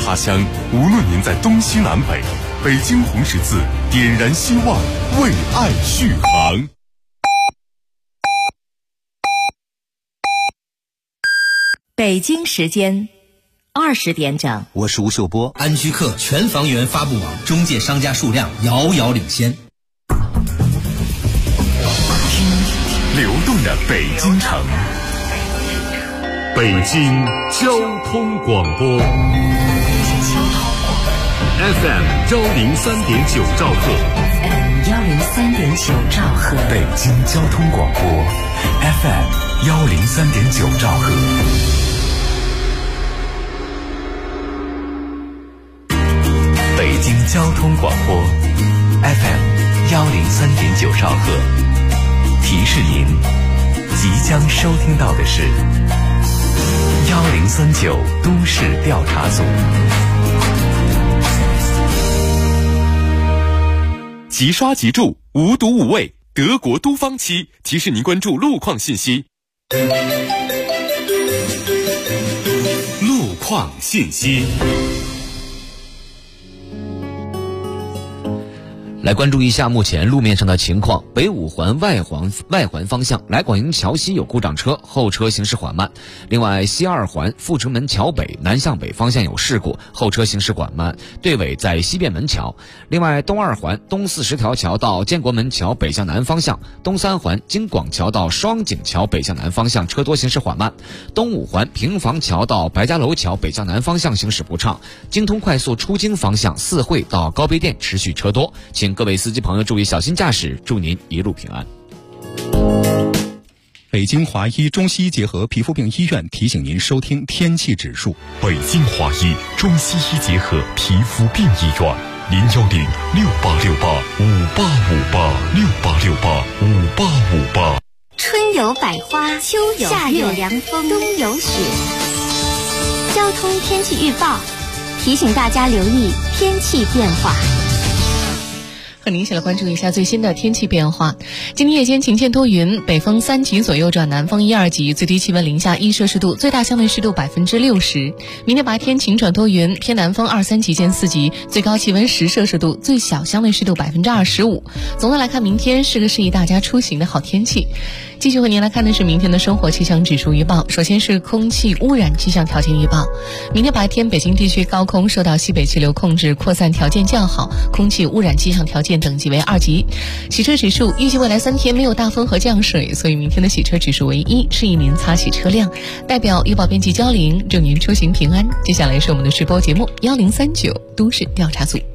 他乡，无论您在东西南北，北京红十字点燃希望，为爱续航。 北京时间20点整， 我是吴秀波。 安居客全房源发布网中介商家数量遥遥领先。 流动的北京城，北京交通广播 FM 103.9兆赫 103.9兆赫， 北京交通广播 FM 103.9兆赫。北京交通广播 FM 103.9兆赫，提示您即将收听到的是1039都市调查组。 即刷即住，无毒无味，德国都方漆提示您关注路况信息。路况信息。 来关注一下目前路面上的情况。北五环外环方向来广营桥西有故障车，后车行驶缓慢。另外西二环阜成门桥北南向北方向有事故，后车行驶缓慢，队尾在西便门桥。另外东二环东40条桥到建国门桥北向南方向，东三环京广桥到双井桥北向南方向车多行驶缓慢。东五环平房桥到白家楼桥北向南方向行驶不畅。京通快速出京方向四惠到高碑店持续车多，请各位司机朋友注意小心驾驶，祝您一路平安。 北京华医中西医结合皮肤病医院提醒您收听天气指数。 北京华医中西医结合皮肤病医院，0106868586868685858。 春有百花，秋有夏有凉风，冬有雪。交通天气预报提醒大家留意天气变化。 和您一起来关注一下最新的天气变化。今天夜间晴间多云，北风3级左右转南风1、2级，最低气温零下1摄氏度，最大相对湿度60%。明天白天晴转多云，偏南风2、3级见4级，最高气温10摄氏度，最小相对湿度25%。总的来看，明天是个适宜大家出行的好天气。继续和您来看的是明天的生活气象指数预报。首先是空气污染气象条件预报。明天白天北京地区高空受到西北气流控制，扩散条件较好，空气污染气象条件等级为2级。洗车指数预计未来3天没有大风和降水，所以明天的洗车指数为1，适宜您擦洗车辆。代表预报编辑焦玲，祝您出行平安。接下来是我们的直播节目1039都市调查组。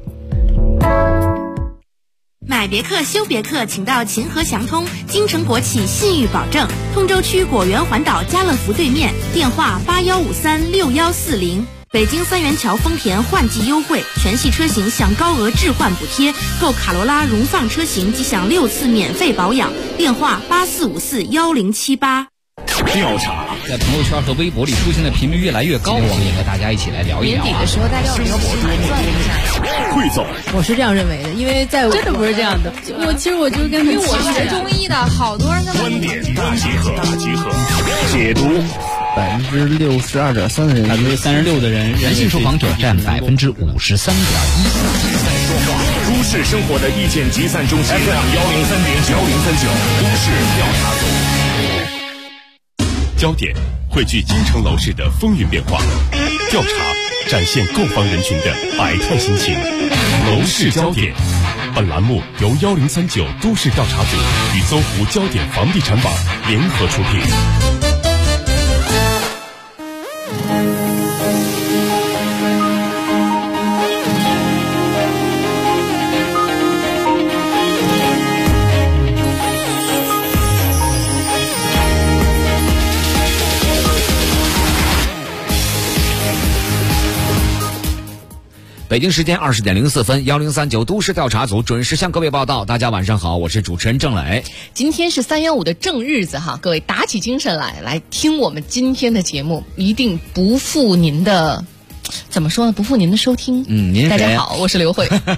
买别克修别克，请到秦河祥通，京城国企信誉保证，通州区果园环岛家乐福对面，电话81536140。北京三元桥丰田换季优惠，全系车型享高额置换补贴，购卡罗拉荣放车型即享6次免费保养，电话84541078。 调查在朋友圈和微博里出现的频率越来越高，我们也和大家一起来聊一聊。 年底的时候，大家比较喜欢转一下。 汇总， 我是这样认为的，因为在我真的不是这样的。其实我就是跟，因为我是学中医的，好多人观点大结合，解读。 62.3%的人 ，36%的人，人性受访者占53.1%。 都市生活的意见集散中心 FM 103.9都市调查组。焦点汇聚京城楼市的风云变化，调查展现购房人群的百态心情。楼市焦点，本栏目由1039都市调查组与搜狐焦点房地产网联合出品。 北京时间20点04分，1039都市调查组准时向各位报道。大家晚上好，我是主持人郑磊。 今天是315的正日子哈，各位打起精神来听我们今天的节目，一定不负您的。怎么说呢？不负您的收听。 您大家好，我是刘慧。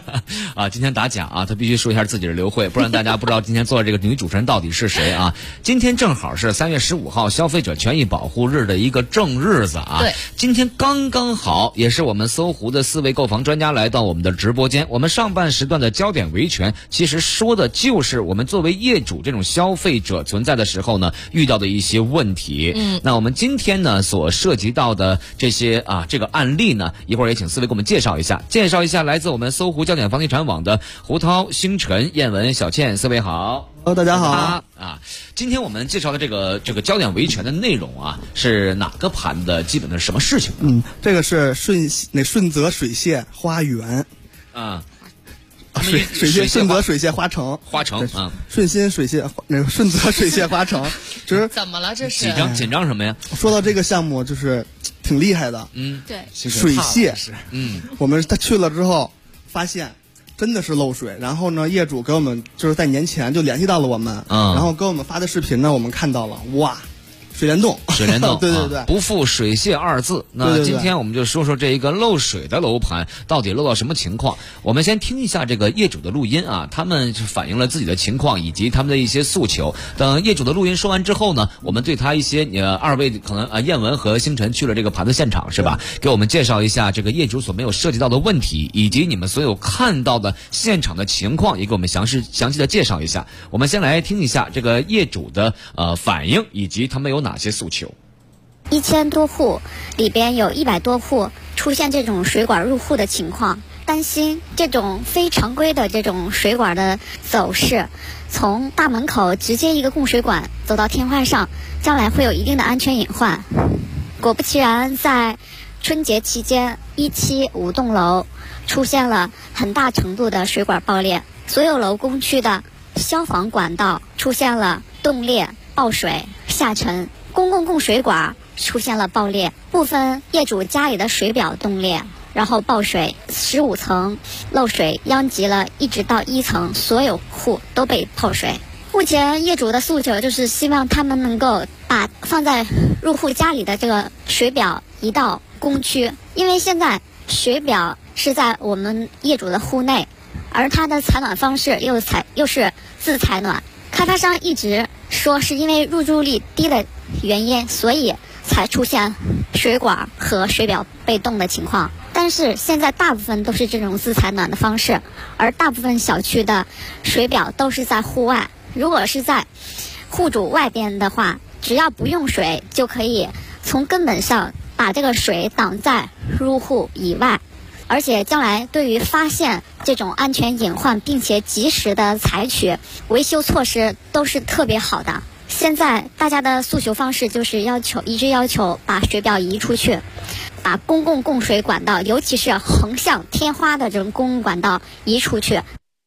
啊，今天打假啊，他必须说一下自己是刘慧，不然大家不知道今天做的这个女主持人到底是谁啊。今天正好是3月15号消费者权益保护日的一个正日子啊。 对， 今天刚刚好，也是我们搜狐的4位购房专家来到我们的直播间。我们上半时段的焦点维权，其实说的就是我们作为业主这种消费者存在的时候呢，遇到的一些问题。那我们今天呢所涉及到的这些这个案例呢，一会儿也请4位给我们介绍一下来自我们搜狐焦点房地产网的胡涛、星辰、燕文、小倩，4位好。 大家好啊！今天我们介绍的这个焦点维权的内容啊，是哪个盘的？基本的是什么事情呢？ 这个是顺泽水榭花园啊， 顺泽水榭花城啊， 顺心水榭顺泽水榭花城，就是怎么了？这是紧张什么呀？ 说到这个项目就是挺厉害的， 对， 水榭，我们他去了之后发现。真的是漏水，然后呢，业主给我们就是在年前就联系到了我们，然后给我们发的视频呢，我们看到了，哇，水帘洞，对对对， 不附水榭2字。那今天我们就说说这一个漏水的楼盘到底漏到什么情况。我们先听一下这个业主的录音啊，他们反映了自己的情况以及他们的一些诉求。等业主的录音说完之后呢，我们对他一些2位可能燕文和星辰去了这个盘子现场是吧？给我们介绍一下这个业主所没有涉及到的问题，以及你们所有看到的现场的情况，也给我们详细的介绍一下。我们先来听一下这个业主的反应以及他们有哪些诉求。 1000多户里边有100多户出现这种水管入户的情况，担心这种非常规的这种水管的走势，从大门口直接一个供水管走到天花上，将来会有一定的安全隐患。果不其然，在春节期间，1期5栋楼出现了很大程度的水管爆裂，所有楼工区的消防管道出现了冻裂、爆水、下沉，公共供水管出现了爆裂，部分业主家里的水表冻裂，然后爆水，15层漏水殃及了一直到1层，所有户都被泡水。目前业主的诉求就是希望他们能够把放在入户家里的这个水表移到公区，因为现在水表是在我们业主的户内，而它的采暖方式又是自采暖。开发商一直说是因为入住率低的原因，所以才出现水管和水表被冻的情况。但是现在大部分都是这种自采暖的方式，而大部分小区的水表都是在户外。如果是在户主外边的话，只要不用水，就可以从根本上把这个水挡在入户以外。而且将来对于发现这种安全隐患并且及时的采取维修措施都是特别好的。现在大家的诉求方式就是一致要求把水表移出去，把公共供水管道，尤其是横向天花的这种公共管道移出去。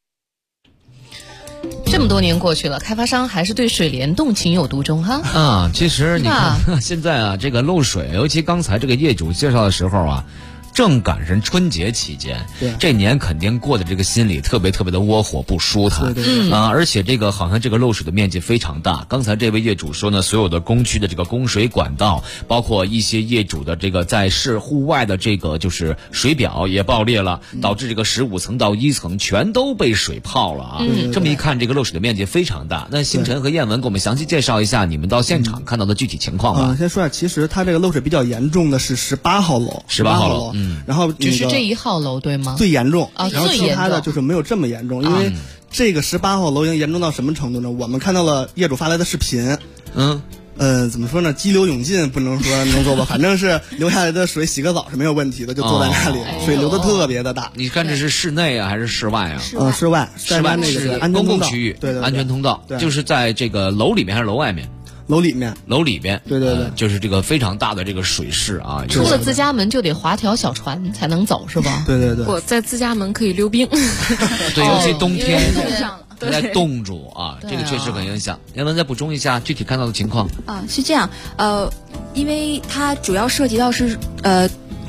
这么多年过去了，开发商还是对水帘洞情有独钟哈。 啊，其实你看现在啊，这个漏水，尤其刚才这个业主介绍的时候啊，正赶上春节期间，这年肯定过的这个心里特别的窝火不舒坦，而且这个好像这个漏水的面积非常大。刚才这位业主说呢，所有的公区的这个供水管道，包括一些业主的这个在市户外的这个就是水表也爆裂了，导致这个15层到1层全都被水泡了啊。这么一看，这个漏水的面积非常大。那星辰和燕文给我们详细介绍一下你们到现场看到的具体情况吧。 先说下，其实它这个漏水比较严重的是18号楼，18号楼。然后只是这1号楼对吗？ 最严重啊， 然后其他的就是没有这么严重，因为这个18号楼已经严重到什么程度呢？我们看到了业主发来的视频，怎么说呢？激流勇进不能说能做吧，反正是流下来的水洗个澡是没有问题的，就坐在那里，水流的特别的大。 你看这是室内啊还是室外啊？ 室外，在那个公共区域， 对， 安全通道，就是在这个楼里面还是楼外面？ 楼里面， 对，就是这个非常大的这个水势啊。 出了自家门就得划条小船才能走，是吧？ 对。 我在自家门可以溜冰。 对，尤其冬天在冻住啊，这个确实很影响。燕文再补充一下具体看到的情况啊，是这样，因为它主要涉及到是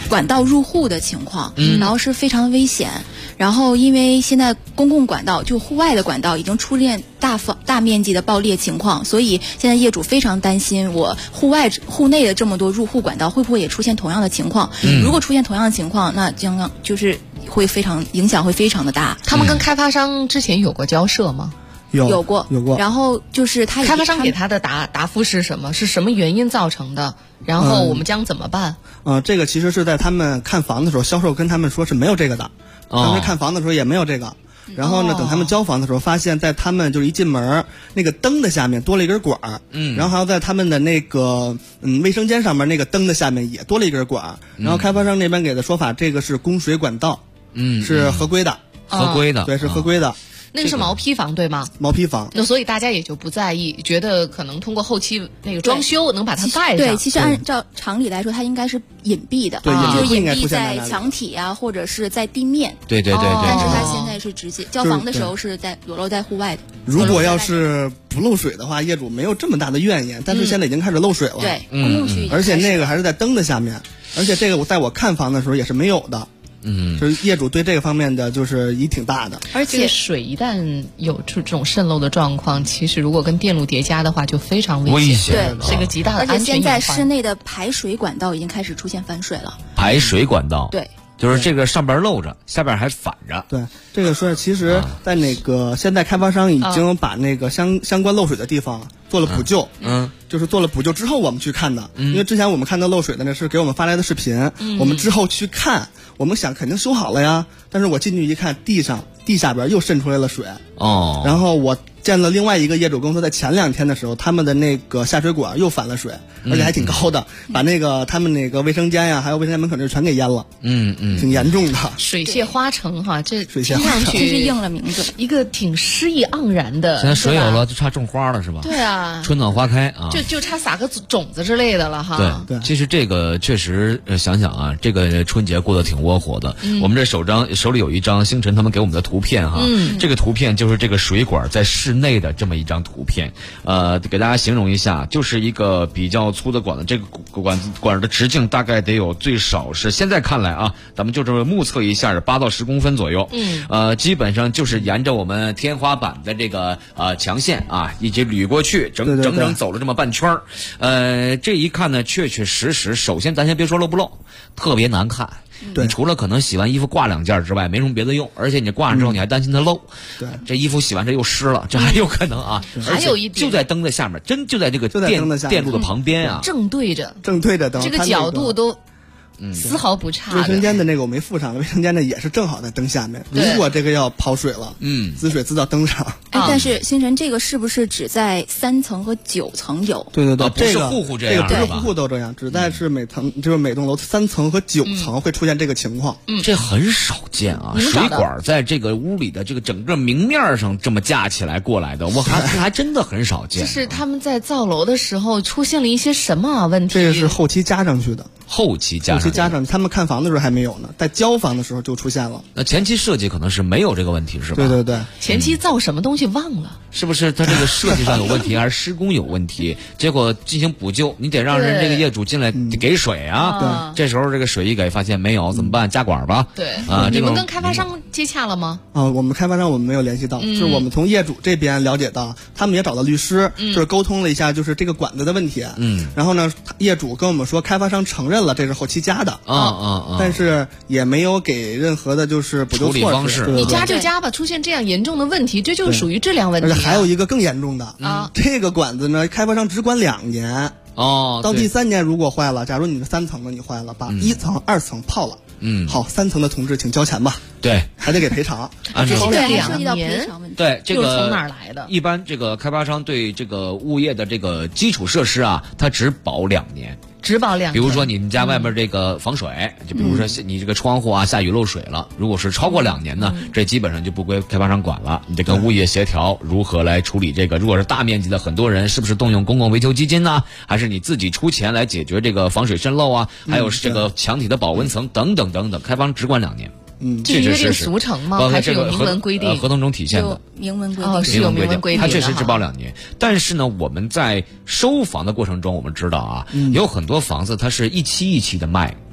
管道入户的情况，然后是非常危险。然后因为现在公共管道就户外的管道已经出现大面积的爆裂情况，所以现在业主非常担心，我户内的这么多入户管道会不会也出现同样的情况？如果出现同样的情况，那将就是会影响会非常的大。 他们跟开发商之前有过交涉吗？ 有过。然后就是开发商给他的答复是什么？是什么原因造成的？然后我们将怎么办？ 这个其实是在他们看房的时候，销售跟他们说是没有这个的。当时看房的时候也没有这个。然后呢，等他们交房的时候，发现在他们就是一进门那个灯的下面多了一根管儿，然后还要在他们的那个卫生间上面那个灯的下面也多了一根管儿。然后开发商那边给的说法，这个是供水管道，是合规的，对，是合规的。 那个是毛坯房对吗？ 毛坯房。 那所以大家也就不在意，觉得可能通过后期那个装修能把它盖上。 对，其实按照常理来说，它应该是隐蔽的，就是隐蔽在墙体啊，或者是在地面。 对。但是它现在是直接交房的时候是在裸露在户外的。 如果要是不漏水的话，业主没有这么大的怨言，但是现在已经开始漏水了。 对，公共区域。 而且那个还是在灯的下面，而且这个在我看房的时候也是没有的。就是业主对这个方面的就是也挺大的， 而且水一旦有这种渗漏的状况，其实如果跟电路叠加的话，就非常危险，对，是个极大的安全隐患。 而且现在室内的排水管道已经开始出现翻水了。 排水管道， 对， 就是这个上边漏着，下边还反着。 对，这个说其实在那个现在开发商已经把那个相关漏水的地方做了补救，就是做了补救之后我们去看的，因为之前我们看到漏水的那是给我们发来的视频，我们之后去看，我们想肯定修好了呀，但是我进去一看，地下边又渗出来了水，然后我见了另外一个业主跟我说，在前2天的时候，他们的那个下水管又反了水，而且还挺高的，把那个他们那个卫生间呀，还有卫生间门口那全给淹了，挺严重的。 水泄花城哈，这水泄花城其实应了名字， 一个挺诗意盎然的。 现在水有了，就差种花了是吧？ 对啊， 春暖花开啊， 就差撒个种子之类的了哈。 对，其实这个确实想想啊，这个春节过得挺窝火的。我们这手里有一张星辰他们给我们的图片哈，这个图片就是这个水管在室内的这么一张图片，给大家形容一下，就是一个比较粗的管子，这个管的直径大概得有最少是现在看来啊，咱们就是目测一下8到10公分左右，基本上就是沿着我们天花板的这个墙线啊，一直捋过去，整整走了这么半圈这一看呢，确实，首先咱先别说漏不漏，特别难看。你除了可能洗完衣服挂2件之外，没什么别的用，而且你挂上之后你还担心它漏，这衣服洗完这又湿了，这还有可能啊。 还有一点， 就在灯的下面，真就在这个电路的旁边啊， 正对着灯， 这个角度都丝毫不差。 卫生间的那个我没附上，卫生间的也是正好在灯下面。如果这个要跑水了，滋水滋到灯上。 但是星辰这个是不是只在3层和9层有？ 对， 不是户这样， 这个不是户都这样，只在是每栋楼3层和9层会出现这个情况。 这很少见啊，水管在这个屋里的这个整个明面上这么架起来过来的，我还真的很少见。 就是他们在造楼的时候出现了一些什么问题？ 这个是后期加上去的。 后期加上， 他们看房的时候还没有呢，在交房的时候就出现了。 那前期设计可能是没有这个问题，是吧？ 对， 前期造什么东西忘了， 是不是？它这个设计上有问题，还是施工有问题？结果进行补救，你得让人这个业主进来给水啊。这时候这个水一给发现没有，怎么办？加管吧。 对你们跟开发商接洽了吗？ 我们开发商我们没有联系到，就是我们从业主这边了解到，他们也找到律师，就是沟通了一下，就是这个管子的问题。然后呢，业主跟我们说，开发商承认了这是后期加的，但是也没有给任何的就是补救措施。 你加就加吧，出现这样严重的问题，这就是属于质量问题。 而且还有一个更严重的这个管子呢，开发商只管2年。到第3年如果坏了，假如你是3层的你坏了，把1层、2层泡了，好，3层的同志请交钱吧。 对， 还得给赔偿。 这个涉及到赔偿问题。 对，这个从哪儿来的？ 一般这个开发商对这个物业的这个基础设施啊，它只保2年。 只保2年。 比如说你们家外面这个防水，就比如说你这个窗户啊，下雨漏水了，如果是超过2年呢，这基本上就不归开发商管了，你得跟物业协调如何来处理这个。如果是大面积的很多人，是不是动用公共维修基金呢？还是你自己出钱来解决这个防水渗漏啊？还有这个墙体的保温层等等，开发商只管2年。 这是约定俗成吗？还是有明文规定？ 合同中体现的明文规定是有明文规定， 它确实只保2年。但是呢，我们在收房的过程中，我们知道啊，有很多房子它是一期一期的卖。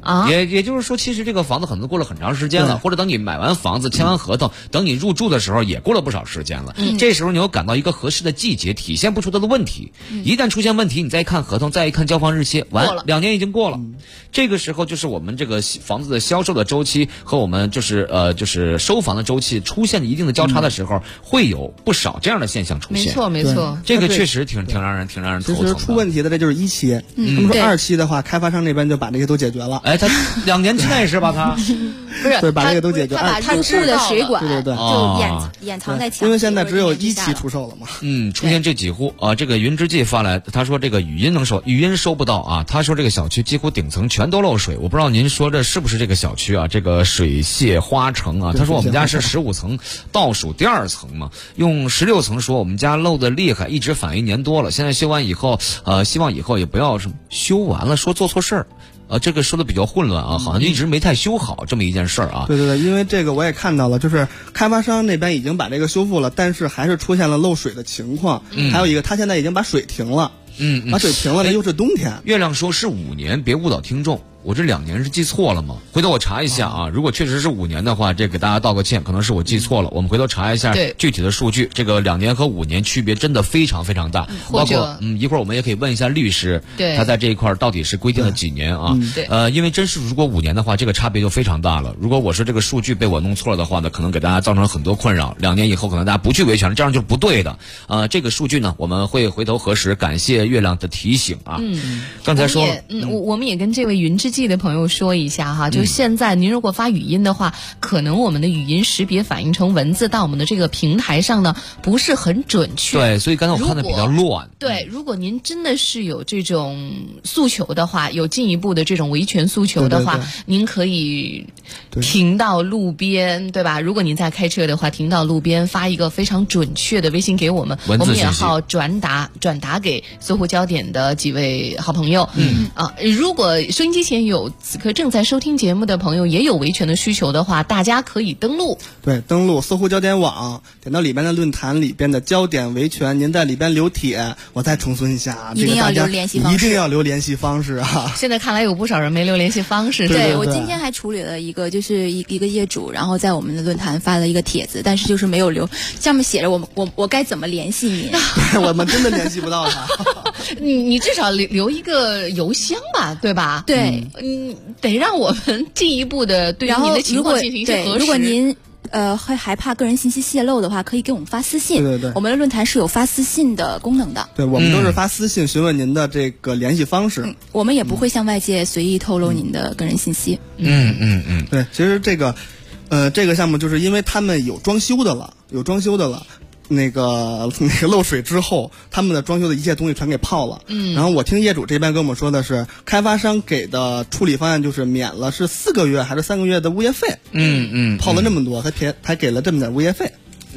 啊。 也就是说，其实这个房子可能过了很长时间了，或者等你买完房子、签完合同，等你入住的时候也过了不少时间了。这时候你又赶到一个合适的季节，体现不出它的问题。一旦出现问题，你再一看合同，再一看交房日期，完2年已经过了。这个时候就是我们这个房子的销售的周期和我们就是收房的周期出现一定的交叉的时候，会有不少这样的现象出现。 没错， 这个确实挺让人头疼的。 其实出问题的这就是1期，他们说2期的话，开发商那边就把这些都解决了。 哎，他2年之内是吧？他不是对，把这个都解决。 他把入户的水管对就掩藏在墙， 因为现在只有1期出售了嘛。 出现这几户啊，这个云之记发来，他说这个语音收不到啊。他说这个小区几乎顶层全都漏水，我不知道您说的是不是这个小区啊？这个水榭花城啊，他说我们家是15层，倒数第2层嘛，用16层说我们家漏的厉害，一直反1年多了。现在修完以后，希望以后也不要什么修完了说做错事儿。这个说的比较混乱啊，好像一直没太修好这么一件事儿啊。 对，因为这个我也看到了，就是开发商那边已经把这个修复了，但是还是出现了漏水的情况。还有一个，他现在已经把水停了。把水停了，那又是冬天。 月亮说是5年，别误导听众。我这2年是记错了吗？回头我查一下啊，如果确实是5年的话，这给大家道个歉，可能是我记错了。我们回头查一下具体的数据，这个2年和5年区别真的非常非常大。包括一会儿我们也可以问一下律师，他在这一块到底是规定了几年啊？因为真是如果5年的话，这个差别就非常大了。如果我说这个数据被我弄错了的话呢，可能给大家造成很多困扰。2年以后可能大家不去维权了，这样就是不对的。这个数据呢，我们会回头核实。感谢月亮的提醒啊。刚才说我们也跟这位云之记的朋友说一下哈，就现在您如果发语音的话，可能我们的语音识别反映成文字到我们的这个平台上呢，不是很准确。 对，所以刚才我看的比较乱。 对，如果您真的是有这种诉求的话，有进一步的这种维权诉求的话，您可以停到路边，对吧？如果您在开车的话，停到路边发一个非常准确的微信给我们，我们也好转达给搜狐焦点的几位好朋友。如果收音机前有此刻正在收听节目的朋友也有维权的需求的话，大家可以登录搜狐焦点网，点到里边的论坛里边的焦点维权，您在里边留帖。我再重申一下， 一定要留联系方式， 一定要留联系方式啊！ 现在看来有不少人没留联系方式。 对，我今天还处理了一个，就是一个业主，然后在我们的论坛发了一个帖子，但是就是没有留，上面写着我该怎么联系你？ 我们真的联系不到他。 你至少留一个邮箱吧，对吧？ 对， 得让我们进一步的对您的情况进行一些核实。 如果您会害怕个人信息泄露的话，可以给我们发私信。 对，我们的论坛是有发私信的功能的。 对，我们都是发私信询问您的这个联系方式。 我们也不会向外界随意透露您的个人信息。 对，其实这个项目就是因为他们有装修的了。那个漏水之后，他们的装修的一切东西全给泡了。然后我听业主这边跟我们说的是，开发商给的处理方案就是免了是4个月还是3个月的物业费。泡了这么多，还给了这么点物业费。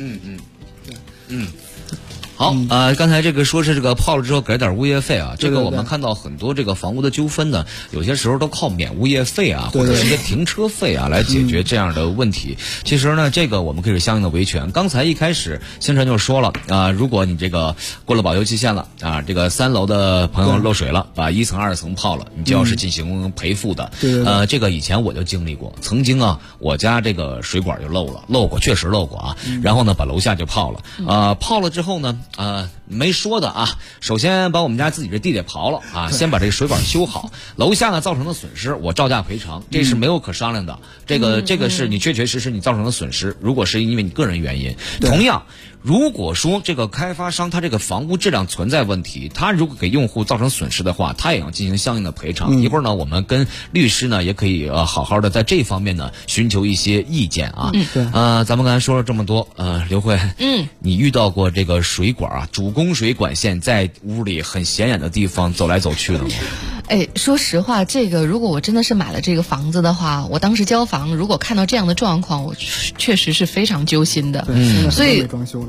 好，刚才这个说是这个泡了之后给点物业费啊，这个我们看到很多这个房屋的纠纷呢，有些时候都靠免物业费啊，或者是一些停车费啊来解决这样的问题。其实呢，这个我们可以是相应的维权。刚才一开始星辰就说了如果你这个过了保修期限了这个3楼的朋友漏水了，把1层2层泡了，你就要是进行赔付的。这个以前我就经历过，曾经我家这个水管就漏过，确实漏过然后呢，把楼下就泡了，泡了之后呢。没说的首先把我们家自己这地给刨了先把这个水管修好，楼下呢造成的损失我照价赔偿，这是没有可商量的。这个是你确实你造成的损失，如果是因为你个人原因。同样，如果说这个开发商他这个房屋质量存在问题，他如果给用户造成损失的话，他也要进行相应的赔偿。一会儿呢，我们跟律师呢也可以好好的在这方面呢寻求一些意见咱们刚才说了这么多，刘慧，你遇到过这个水管主供水管线在屋里很显眼的地方走来走去的吗？ 说实话，这个如果我真的是买了这个房子的话，我当时交房，如果看到这样的状况，我确实是非常揪心的。 所以装修呢。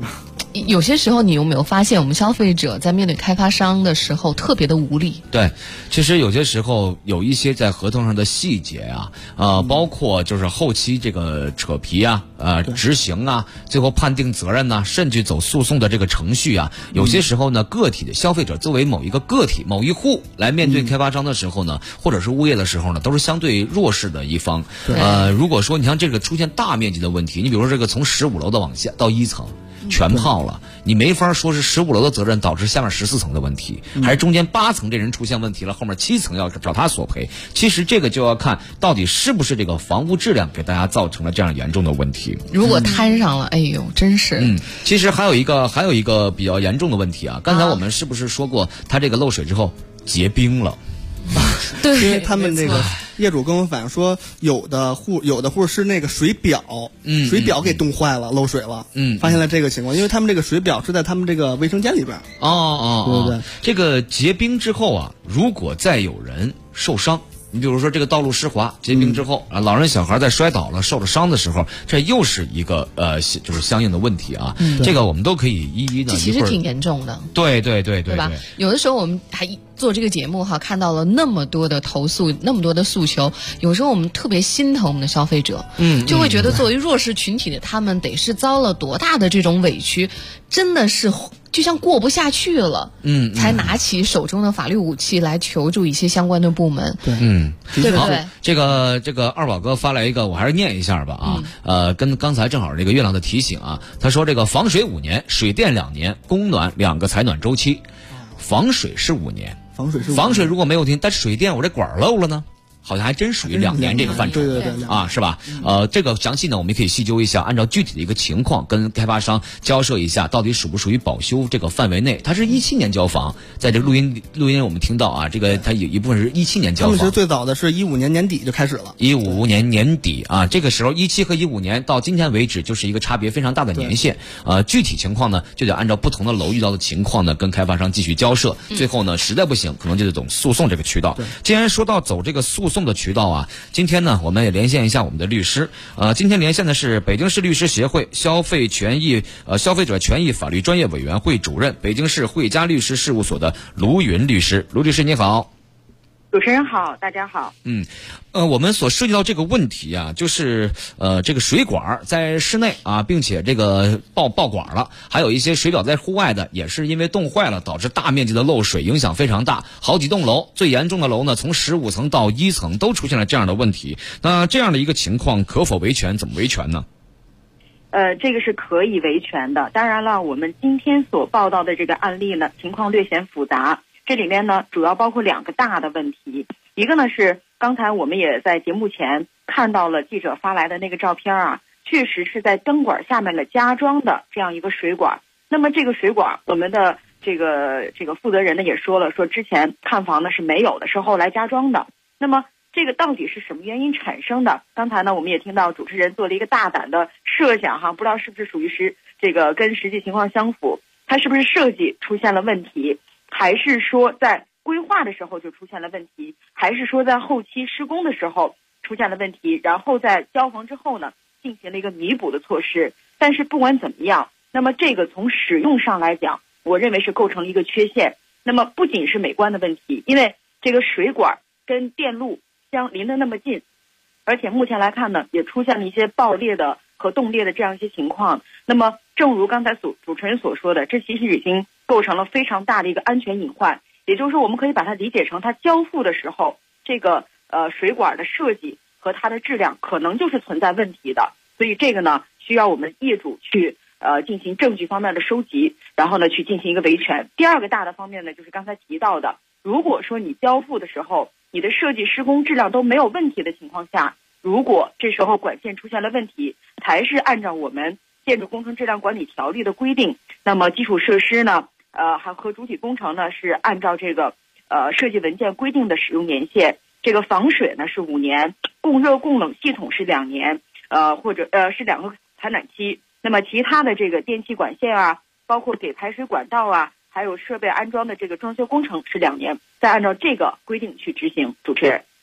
有些时候你有没有发现，我们消费者在面对开发商的时候特别的无力？ 对，其实有些时候有一些在合同上的细节啊，包括就是后期这个扯皮啊，执行啊，最后判定责任呐，甚至走诉讼的这个程序啊，有些时候呢，个体的消费者作为某一个个体、某一户来面对开发商的时候呢，或者是物业的时候呢，都是相对弱势的一方。如果说你像这个出现大面积的问题，你比如说这个从15楼的往下到1层。全泡了，你没法说是15楼的责任导致下面14层的问题，还是中间8层这人出现问题了，后面7层要找他索赔。其实这个就要看到底是不是这个房屋质量给大家造成了这样严重的问题。 如果摊上了，哎呦，真是。 其实还有一个比较严重的问题啊，刚才我们是不是说过，它这个漏水之后结冰了？ 对， 因为他们这个业主跟我反映说，有的户是那个水表，水表给冻坏了，漏水了，发现了这个情况，因为他们这个水表是在他们这个卫生间里边。对不对？ 这个结冰之后啊，如果再有人受伤。你比如说这个道路湿滑结冰之后老人小孩在摔倒了受了伤的时候，这又是一个就是相应的问题啊。这个我们都可以一一的。 这其实挺严重的。 对吧？有的时候我们还做这个节目看到了那么多的投诉，那么多的诉求，有时候我们特别心疼我们的消费者，就会觉得作为弱势群体的他们得是遭了多大的这种委屈，真的是就像过不下去了，才拿起手中的法律武器来求助一些相关的部门，对不对？ 这个二宝哥发来一个，我还是念一下吧跟刚才正好这个月亮的提醒啊，他说这个防水5年，水电2年，供暖2个采暖周期，防水是5年，防水如果没有停，但水电我这管漏了呢？好像还真属于2年这个范畴，是吧？这个详细呢，我们可以细究一下，按照具体的一个情况跟开发商交涉一下，到底属不属于保修这个范围内。他是17年交房，在这个录音我们听到啊，这个他有一部分是17年交房。 他们是最早的是15年年底就开始了 ，15年年底啊，这个时候17和15年到今天为止就是一个差别非常大的年限。具体情况呢，就得按照不同的楼遇到的情况呢，跟开发商继续交涉。最后呢，实在不行，可能就得走诉讼这个渠道。既然说到走这个诉讼的渠道啊，今天呢，我们也连线一下我们的律师。今天连线的是北京市律师协会消费者权益法律专业委员会主任、北京市汇佳律师事务所的卢云律师。卢律师你好。 主持人好，大家好。 我们所涉及到这个问题啊，就是这个水管在室内啊，并且这个爆管了，还有一些水表在户外的，也是因为冻坏了，导致大面积的漏水，影响非常大。好几栋楼，最严重的楼呢，从15层到1层都出现了这样的问题。那这样的一个情况可否维权？怎么维权呢？ 这个是可以维权的。当然了，我们今天所报道的这个案例呢，情况略显复杂。这里面呢，主要包括2个大的问题。一个呢是刚才我们也在节目前看到了记者发来的那个照片啊，确实是在灯管下面的加装的这样一个水管。那么这个水管，我们的这个负责人呢也说了，说之前看房呢是没有的，是后来加装的。那么这个到底是什么原因产生的？刚才呢我们也听到主持人做了一个大胆的设想不知道是不是属于跟实际情况相符，它是不是设计出现了问题？还是说在规划的时候就出现了问题，还是说在后期施工的时候出现了问题，然后在交房之后呢进行了一个弥补的措施？但是不管怎么样，那么这个从使用上来讲，我认为是构成了一个缺陷。那么不仅是美观的问题，因为这个水管跟电路相邻得那么近，而且目前来看呢，也出现了一些爆裂的和冻裂的这样一些情况。那么正如刚才主持人所说的，这其实已经构成了非常大的一个安全隐患。也就是说，我们可以把它理解成，它交付的时候，这个水管的设计和它的质量可能就是存在问题的。所以这个呢，需要我们业主去进行证据方面的收集，然后呢去进行一个维权。第2个大的方面呢，就是刚才提到的，如果说你交付的时候，你的设计施工质量都没有问题的情况下，如果这时候管线出现了问题，还是按照我们建筑工程质量管理条例的规定，那么基础设施呢还和主体工程呢是按照这个设计文件规定的使用年限，这个防水呢是5年，供热供冷系统是2年，或者是2个采暖期。那么其他的这个电气管线啊，包括给排水管道啊，还有设备安装的这个装修工程是2年，再按照这个规定去执行。主持人。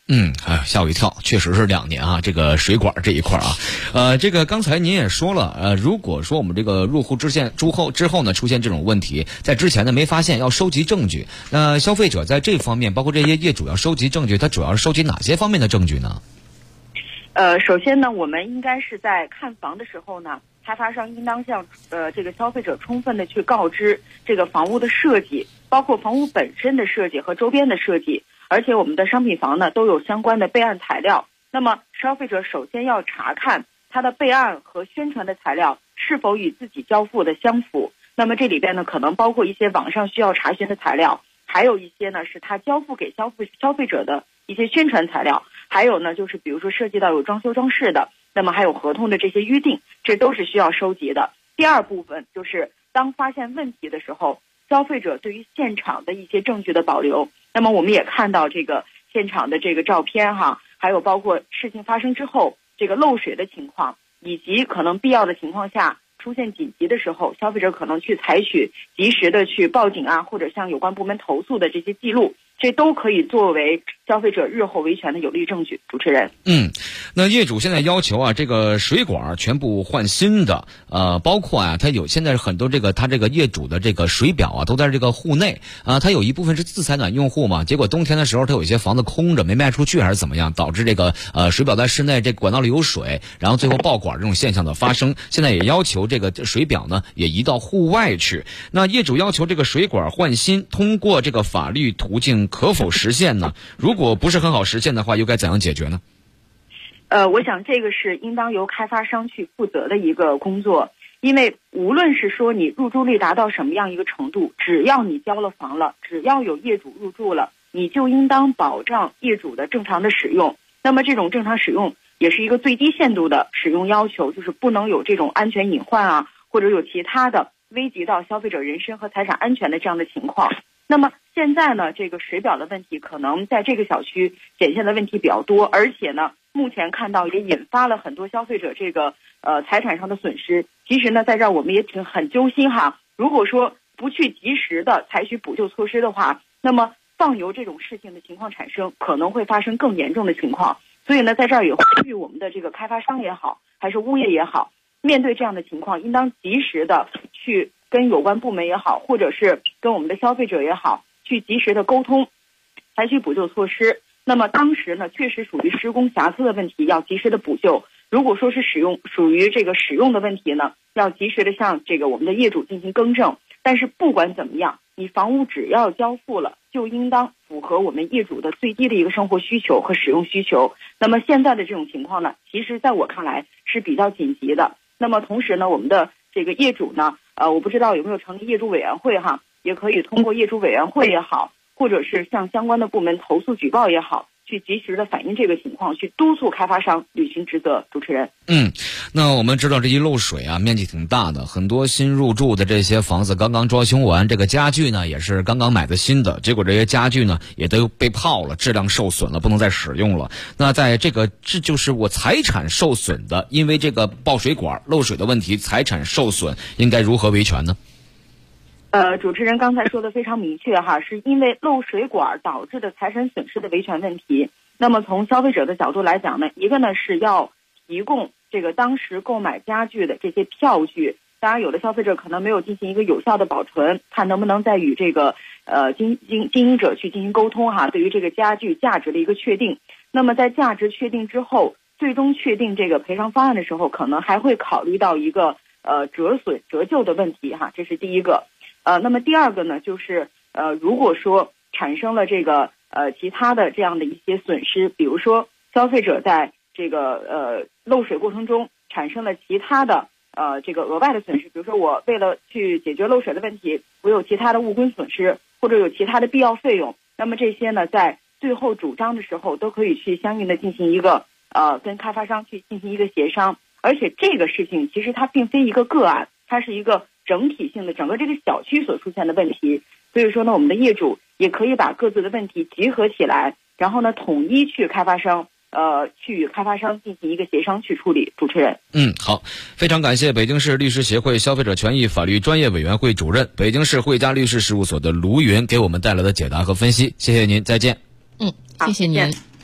吓我一跳，确实是2年啊，这个水管这一块啊，这个刚才您也说了，如果说我们这个入户之后呢出现这种问题，在之前呢没发现，要收集证据。那消费者在这方面，包括这些业主要收集证据，他主要是收集哪些方面的证据呢？ 首先呢，我们应该是在看房的时候呢，开发商应当向这个消费者充分的去告知这个房屋的设计，包括房屋本身的设计和周边的设计。而且我们的商品房呢都有相关的备案材料，那么消费者首先要查看他的备案和宣传的材料是否与自己交付的相符。那么这里边呢可能包括一些网上需要查询的材料，还有一些呢是他交付给消费者的一些宣传材料，还有呢就是比如说涉及到有装修装饰的，那么还有合同的这些预定，这都是需要收集的。第二部分就是当发现问题的时候，消费者对于现场的一些证据的保留。那么我们也看到这个现场的这个照片哈，还有包括事情发生之后这个漏水的情况，以及可能必要的情况下出现紧急的时候，消费者可能去采取及时的去报警啊，或者向有关部门投诉的这些记录，这都可以作为消费者日后维权的有力证据。主持人， 那业主现在要求啊，这个水管全部换新的，包括啊，他有现在很多他这个业主的这个水表啊，都在这个户内啊，他有一部分是自采暖用户嘛，结果冬天的时候，他有一些房子空着没卖出去，还是怎么样，导致这个水表在室内这个管道里有水，然后最后爆管这种现象的发生。现在也要求这个水表呢也移到户外去。那业主要求这个水管换新，通过这个法律途径可否实现呢？如果不是很好实现的话，又该怎样解决呢？ 我想这个是应当由开发商去负责的一个工作，因为无论是说你入住率达到什么样一个程度，只要你交了房了，只要有业主入住了，你就应当保障业主的正常的使用。那么这种正常使用也是一个最低限度的使用要求，就是不能有这种安全隐患啊，或者有其他的危及到消费者人身和财产安全的这样的情况。那么现在呢，这个水表的问题可能在这个小区显现的问题比较多，而且呢，目前看到也引发了很多消费者这个财产上的损失。其实呢，在这儿我们也很揪心哈，如果说不去及时的采取补救措施的话，那么放由这种事情的情况产生，可能会发生更严重的情况。所以呢，在这儿也呼吁我们的这个开发商也好，还是物业也好，面对这样的情况，应当及时的去跟有关部门也好，或者是跟我们的消费者也好，去及时的沟通，采取补救措施。那么当时呢，确实属于施工瑕疵的问题，要及时的补救。如果说是属于这个使用的问题呢，要及时的向这个我们的业主进行更正。但是不管怎么样，你房屋只要交付了，就应当符合我们业主的最低的一个生活需求和使用需求。那么现在的这种情况呢，其实在我看来是比较紧急的。那么同时呢，我们的这个业主呢，我不知道有没有成立业主委员会哈，也可以通过业主委员会也好，或者是向相关的部门投诉举报也好，去及时的反映这个情况，去督促开发商履行职责。主持人， 那我们知道这一漏水啊，面积挺大的，很多新入住的这些房子刚刚装修完，这个家具呢也是刚刚买的新的，结果这些家具呢也都被泡了，质量受损了，不能再使用了。那在这就是我财产受损的，因为这个爆水管漏水的问题，财产受损应该如何维权呢？ 主持人刚才说的非常明确哈，是因为漏水管导致的财产损失的维权问题。那么从消费者的角度来讲呢，一个呢是要提供这个当时购买家具的这些票据，当然有的消费者可能没有进行一个有效的保存，看能不能再与这个经营者去进行沟通哈，对于这个家具价值的一个确定。那么在价值确定之后，最终确定这个赔偿方案的时候，可能还会考虑到一个折旧的问题哈，这是第一个。那么第二个呢，就是如果说产生了这个其他的这样的一些损失，比如说消费者在这个漏水过程中产生了其他的这个额外的损失，比如说我为了去解决漏水的问题，我有其他的物归损失，或者有其他的必要费用，那么这些呢，在最后主张的时候都可以去相应的进行一个跟开发商去进行一个协商。而且这个事情其实它并非一个个案，它是一个整体性的整个这个小区所出现的问题。所以说呢，我们的业主也可以把各自的问题集合起来，然后呢统一去开发商进行一个协商去处理。主持人， 好，非常感谢北京市律师协会消费者权益法律专业委员会主任、北京市汇佳律师事务所的卢云给我们带来的解答和分析，谢谢您，再见。 谢谢您。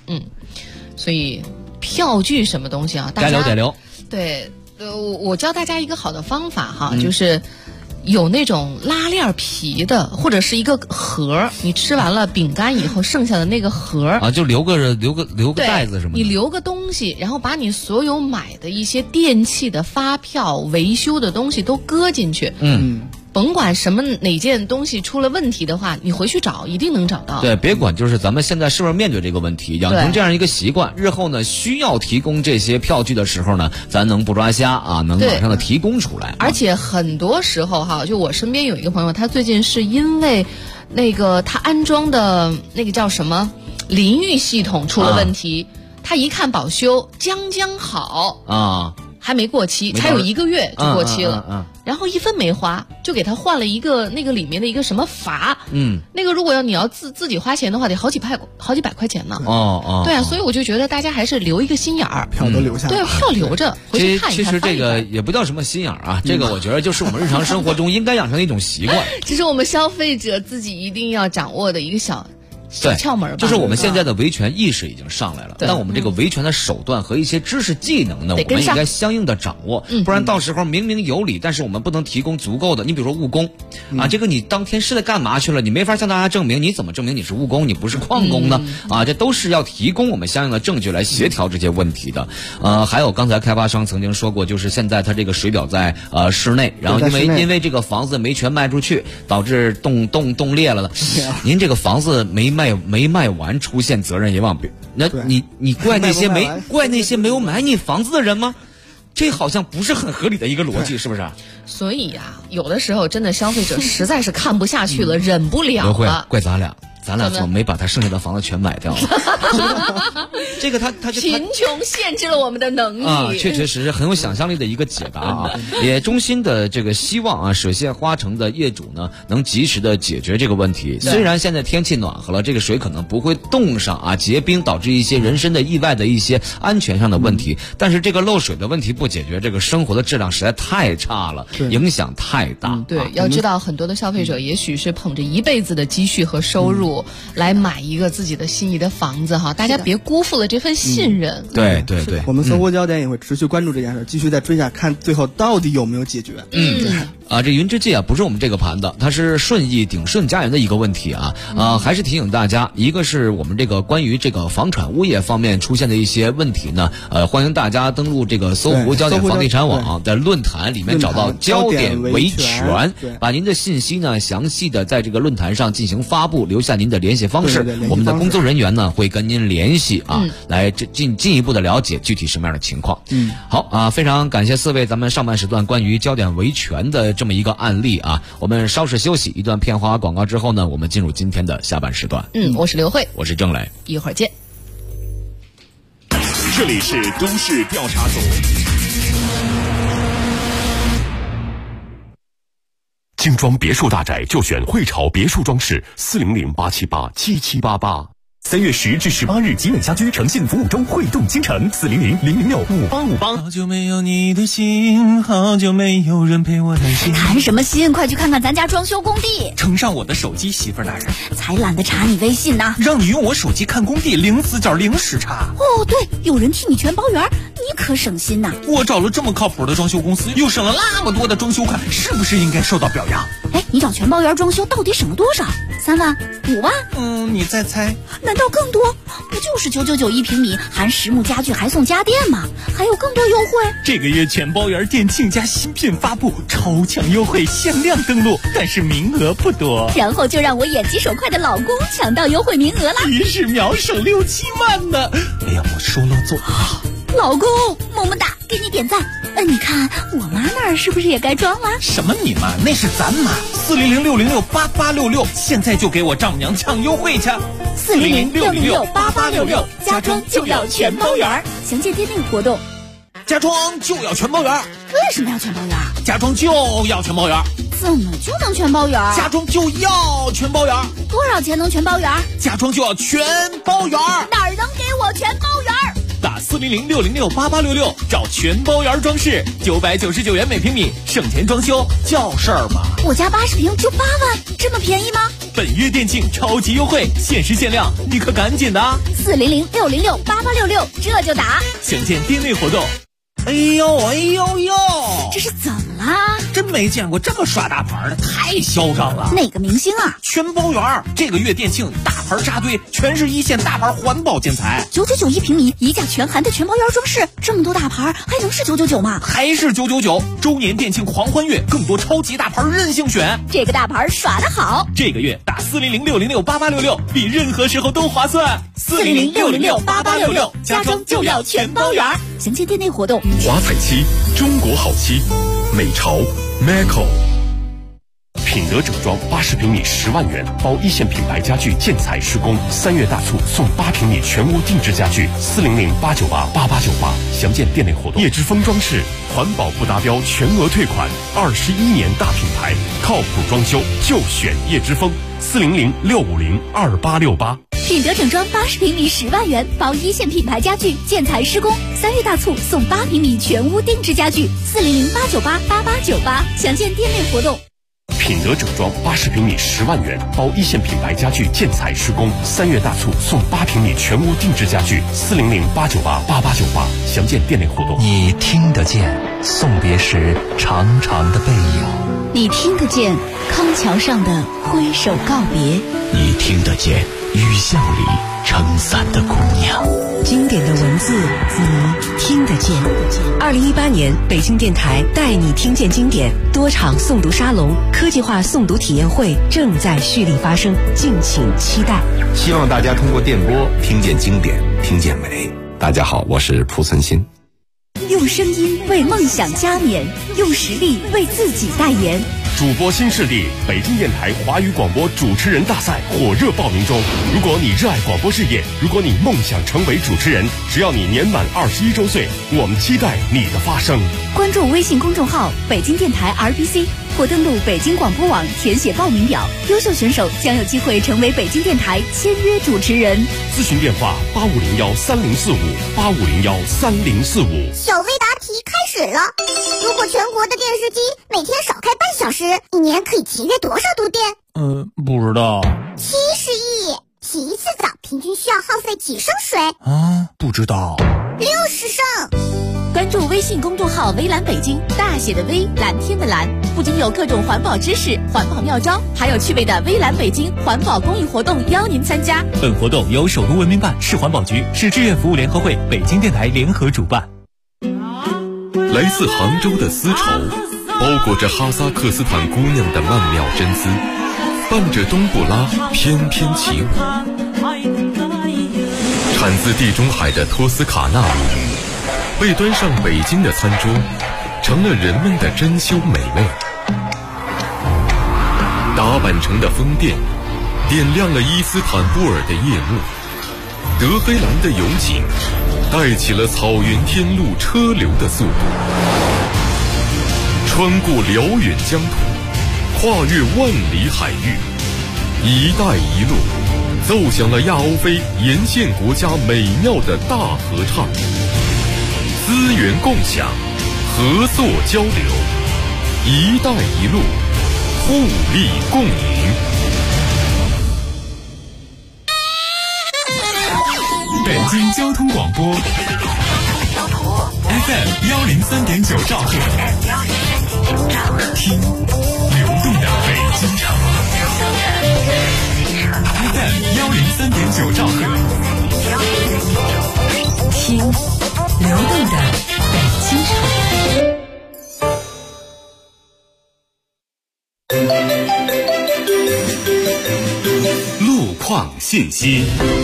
所以票据什么东西啊，大家该留得留。 对，我教大家一个好的方法哈，就是有那种拉链皮的，或者是一个盒，你吃完了饼干以后剩下的那个盒啊，就留个袋子什么的。 你留个东西，然后把你所有买的一些电器的发票、维修的东西都搁进去。甭管哪件东西出了问题的话，你回去找一定能找到。 对，别管就是咱们现在是不是面对这个问题，养成这样一个习惯，日后呢需要提供这些票据的时候呢，咱能不抓瞎啊，能马上的提供出来。 而且很多时候哈，就我身边有一个朋友，他最近是因为那个他安装的那个叫什么淋浴系统出了问题，他一看保修将好啊。还没过期，才有1个月就过期了，然后1分没花，就给他换了一个那个里面的一个什么阀，那个如果你要自己花钱的话，得好几百块钱呢。对啊，所以我就觉得大家还是留一个心眼儿， 票都留下来， 对，票留着，回去看一看。 其实这个也不叫什么心眼儿啊，这个我觉得就是我们日常生活中应该养成的一种习惯。 其实我们消费者自己一定要掌握的一个小窍门， 就是我们现在的维权意识已经上来了，但我们这个维权的手段和一些知识技能呢，我们应该相应的掌握，不然到时候明明有理，但是我们不能提供足够的。你比如说务工啊，这个你当天是在干嘛去了，你没法向大家证明，你怎么证明你是务工，你不是矿工呢？这都是要提供我们相应的证据来协调这些问题的。还有刚才开发商曾经说过，就是现在它这个水表在室内，然后因为这个房子没全卖出去，导致冻裂了。您这个房子没卖完，出现责任也往别，那你怪那些没有买你房子的人吗？这好像不是很合理的一个逻辑，是不是？ 所以呀，有的时候真的消费者实在是看不下去了，忍不了了。 怪咱俩怎么没把他剩下的房子全买掉了？这个他贫穷限制了我们的能力啊，确实是很有想象力的一个解答啊。也衷心的这个希望啊，水县花城的业主呢能及时的解决这个问题。虽然现在天气暖和了，这个水可能不会冻上啊，结冰导致一些人身的意外的一些安全上的问题，但是这个漏水的问题不解决，这个生活的质量实在太差了，影响太大。 对，要知道很多的消费者也许是捧着一辈子的积蓄和收入来买一个自己的心仪的房子哈，大家别辜负了这份信任。 对， 我们搜狐焦点也会持续关注这件事，继续再追下看最后到底有没有解决。 这云之计啊，不是我们这个盘的，它是顺义鼎盛家园的一个问题啊。还是提醒大家，一个是我们这个关于这个房产物业方面出现的一些问题呢，欢迎大家登录这个搜狐焦点房地产网的论坛里面找到焦点维权，把您的信息呢详细的在这个论坛上进行发布，留下您的联系方式，我们的工作人员呢会跟您联系啊，来进一步的了解具体什么样的情况。好啊，非常感谢4位咱们上半时段关于焦点维权的这么一个案例啊。我们稍事休息一段片花广告之后呢，我们进入今天的下半时段。 我是刘慧， 我是郑磊， 一会儿见。 这里是都市调查组。精装别墅大宅就选汇潮别墅装饰，400-878-7788。3月10至18日，集美家居诚信服务中，汇动京城，400-006-5858。 好久没有你的心，好久没有人陪我谈心。 谈什么心？快去看看咱家装修工地。 呈上我的手机，媳妇儿大人。 才懒得查你微信呢。 让你用我手机看工地，零死角零时差。 哦，对，有人替你全包圆，你可省心呐。 我找了这么靠谱的装修公司，又省了那么多的装修款，是不是应该受到表扬？ 哎，你找全包圆装修到底省了多少？3万、5万？ 你再猜。 难道更多？不就是999一平米，含实木家具还送家电吗？还有更多优惠。 这个月全包圆店庆家新品发布，超强优惠，限量登录，但是名额不多。 然后就让我眼疾手快的老公抢到优惠名额了， 一时秒省6-7万呢！哎呀，我说了做。 老公，么么哒，给你点赞。你看我妈那儿是不是也该装了？ 什么你妈？那是咱妈。400-606-8866，现在就给我丈母娘抢优惠去。 400-606-8866，家装就要全包圆。详见店内活动。 家装就要全包圆。 为什么要全包圆？ 家装就要全包圆。 怎么就能全包圆？ 家装就要全包圆。 多少钱能全包圆？ 家装就要全包圆。 哪儿能给我全包圆？ 打 400-606-8866，找全包园装饰，999元每平米，省钱装修叫事儿吗？ 我家80平就8万，这么便宜吗？ 本月店庆超级优惠，限时限量，你可赶紧的 ！400-606-8866，这就打。 详见店内活动。 哎呦哎呦呦， 这是怎么了？ 真没见过这么耍大牌的，太嚣张了。 哪个明星啊？ 全包园这个月店庆大牌扎堆，全是一线大牌环保建材 ，999一平米，一价全含的全包园装饰，这么多大牌还能是999吗？ 还是999，周年店庆狂欢月，更多超级大牌任性选， 这个大牌耍得好。 这个月打400-606-8866，比任何时候都划算。 400-606-8866，家装就要全包园。详见店内活动。 华彩漆，中国好漆，美潮 Maco。品德整装80平米10万元，包一线品牌家具建材施工，3月大促送8平米全屋定制家具，400-898-8898，详见店内活动。叶之峰装饰，环保不达标全额退款，21年大品牌，靠谱装修就选叶之峰，400-650-2868。 品德整装80平米10万元，包一线品牌家具建材施工，3月大促送8平米全屋定制家具，400-898-8898，详见店内活动。 品德整装80平米10万元，包一线品牌家具建材施工，3月大促送8平米全屋定制家具，400-898-8898，详见店内活动。 你听得见送别时长长的背影， 你听得见康桥上的挥手告别， 你听得见雨巷里撑伞的姑娘。 经典的文字，你听得见。2018年北京电台带你听见经典多场诵读沙龙、科技化诵读体验会正在蓄力发生，敬请期待。 希望大家通过电波听见经典，听见美。大家好，我是蒲存昕。 用声音为梦想加冕，用实力为自己代言。 主播新势力，北京电台华语广播主持人大赛火热报名中。如果你热爱广播事业，如果你梦想成为主持人，只要你年满21周岁，我们期待你的发声。 关注微信公众号北京电台 RBC， 或登录北京广播网填写报名表，优秀选手将有机会成为北京电台签约主持人。 咨询电话85013045，85013045。 小微答题开始了。如果全国的电视机每天少开半小时，一年可以节约多少度电？ 不知道。 70亿。洗一次澡平均需要耗费几升水？ 不知道。 60升。 关注微信公众号微蓝北京，大写的微，蓝天的蓝，不仅有各种环保知识、环保妙招，还有趣味的微蓝北京环保公益活动邀您参加。 本活动由首都文明办、市环保局、市志愿服务联合会、北京电台联合主办。 来自杭州的丝绸，包裹着哈萨克斯坦姑娘的曼妙真姿，伴着冬不拉翩翩起舞。产自地中海的托斯卡纳米，被端上北京的餐桌，成了人们的珍馐美味。打扮成的风电，点亮了伊斯坦布尔的夜幕。德黑兰的勇景，带起了草原天路车流的速度。穿过辽远疆土，跨越万里海域，一带一路奏响了亚欧非沿线国家美妙的大合唱。资源共享，合作交流，一带一路，互利共赢。 北京交通广播 FM 103.9兆赫，听流动的北京城。FM 103.9兆赫， 听流动的北京城。 路况信息。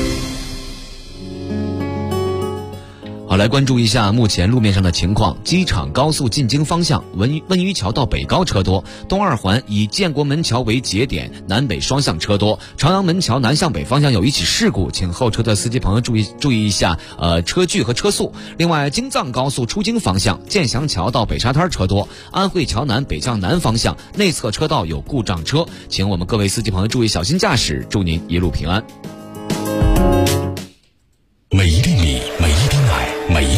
好，来关注一下目前路面上的情况。机场高速进京方向文榆桥到北高车多，东二环以建国门桥为节点，南北双向车多。朝阳门桥南向北方向有一起事故，请后车的司机朋友注意一下车距和车速。另外，京藏高速出京方向建祥桥到北沙滩车多，安慧桥南北向南方向内侧车道有故障车，请我们各位司机朋友注意小心驾驶，祝您一路平安。 每一粒米，每一滴奶，每一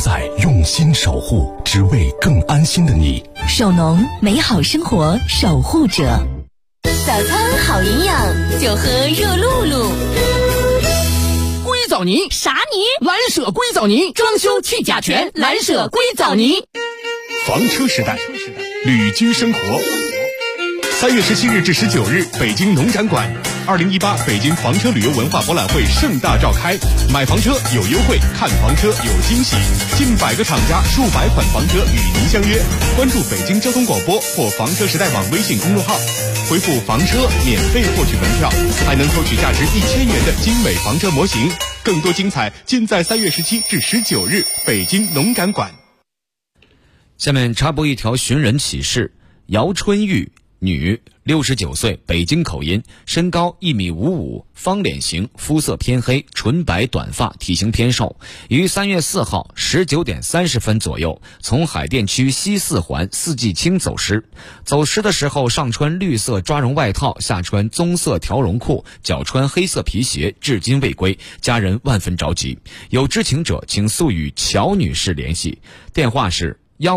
在用心守护，只为更安心的你。 首农，美好生活守护者。早餐好营养，就喝热露露。 硅藻泥啥泥？ 蓝舍硅藻泥，装修去甲醛，蓝舍硅藻泥。 房车时代，旅居生活。3月17日至19日，北京农展馆，2018北京房车旅游文化博览会盛大召开。买房车有优惠，看房车有惊喜，近100个厂家，数百款房车与您相约。关注北京交通广播或房车时代网微信公众号，回复房车免费获取门票，还能抽取价值1000元的精美房车模型。更多精彩尽在3月17至19日北京农展馆。 下面插播一条寻人启事：姚春玉，女，69岁，北京口音，身高1.55米，方脸型，肤色偏黑，纯白短发，体型偏瘦。于3月4号19点30分左右，从海淀区西4环四季青走失。走失的时候，上穿绿色抓绒外套，下穿棕色条绒裤，脚穿黑色皮鞋，至今未归，家人万分着急。有知情者，请速与乔女士联系，电话是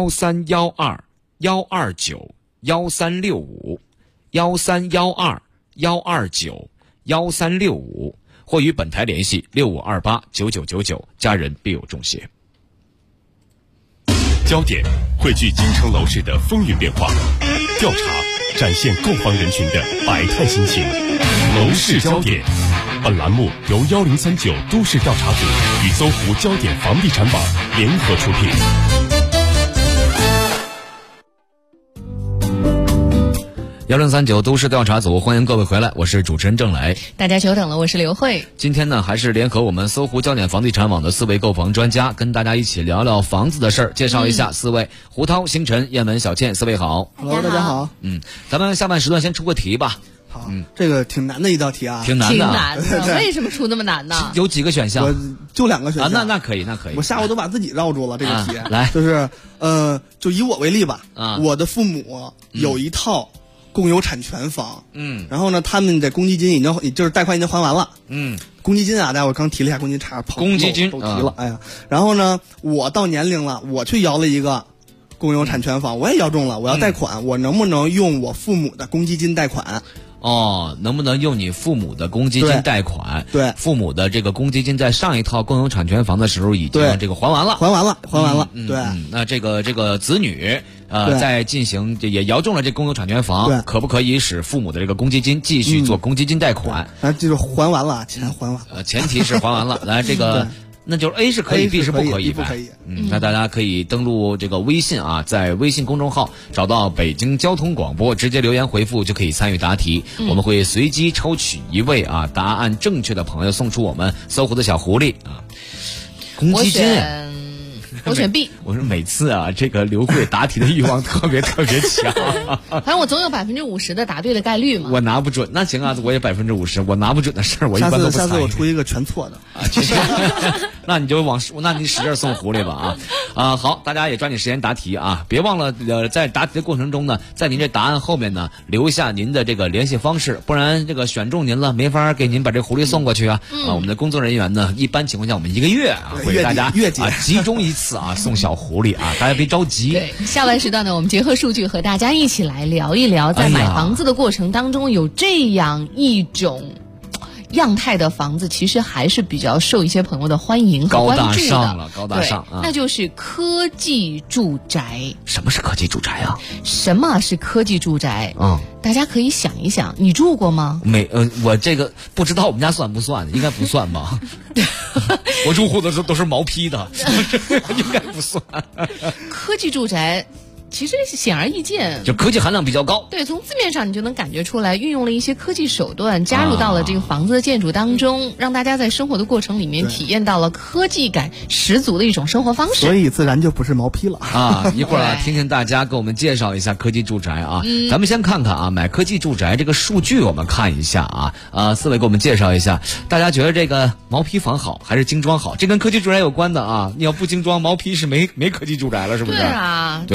1312-1365，1312-129-1365，或与本台联系6528-9999，家人必有重谢。 焦点汇聚京城楼市的风云变化，调查展现购房人群的百态心情。楼市焦点，本栏目由1039都市调查组与搜狐焦点房地产网联合出品。 1039都市调查组，欢迎各位回来，我是主持人郑磊。 大家久等了，我是刘慧。 今天呢，还是联合我们搜狐焦点房地产网的4位购房专家，跟大家一起聊聊房子的事儿。介绍一下4位：胡涛、星辰、燕文、小倩，4位好。 Hello， 大家好。 咱们下半时段先出个题吧。 好，这个挺难的一道题啊， 挺难的。为什么出那么难呢？ 有几个选项？ 我就2个选项。 那可以。 我下午都把自己绕住了这个题。 来， 就是就以我为例吧。我的父母有一套共有产权房，然后呢，他们的公积金就是贷款已经还完了，公积金啊，待会儿刚提了一下公积金，差点公积金都提了，哎呀，然后呢，我到年龄了，我去摇了一个共有产权房，我也摇中了，我要贷款，我能不能用我父母的公积金贷款？ 能不能用你父母的公积金贷款？ 对， 父母的这个公积金在上一套共有产权房的时候已经这个还完了。 对， 那这个子女在进行也摇中了这共有产权房，可不可以使父母的这个公积金继续做公积金贷款？ 就是还完了，钱还完了。 前提是还完了。来，这个。那就是 A 是可以 ，B 是不可以呗？那大家可以登录这个微信啊，在微信公众号找到北京交通广播，直接留言回复就可以参与答题。我们会随机抽取1位答案正确的朋友，送出我们搜狐的小狐狸啊。公积金。 我选 B。 我说每次这个刘慧答题的欲望特别强。 反正我总有50%的答对的概率嘛。 我拿不准，那行啊，我也50%，我拿不准的事儿，我一般都不猜。 下次我出一个全错的那你就那你使劲送狐狸吧好，大家也抓紧时间答题啊，别忘了在答题的过程中呢，在您这答案后面呢留下您的这个联系方式，不然这个选中您了没法给您把这狐狸送过去我们的工作人员呢，一般情况下我们1个月会给大家集中一次送小狐狸大家别着急。 对，下半时段呢，我们结合数据和大家一起来聊一聊，在买房子的过程当中，有这样一种样态的房子，其实还是比较受一些朋友的欢迎和关注的。 高大上那就是科技住宅。 什么是科技住宅啊？ 什么是科技住宅？大家可以想一想，你住过吗？ 我这个不知道我们家算不算，应该不算吧。我住户的时候都是毛坯的，应该不算。 科技住宅其实显而易见， 就科技含量比较高。 对，从字面上你就能感觉出来，运用了一些科技手段，加入到了这个房子的建筑当中，让大家在生活的过程里面体验到了科技感十足的一种生活方式。 所以自然就不是毛坯了一会儿听听大家给我们介绍一下科技住宅咱们先看看买科技住宅这个数据，我们看一下4位给我们介绍一下，大家觉得这个毛坯房好还是精装好？这跟科技住宅有关的你要不精装，毛坯是没科技住宅了，是不是？ 对啊，就你只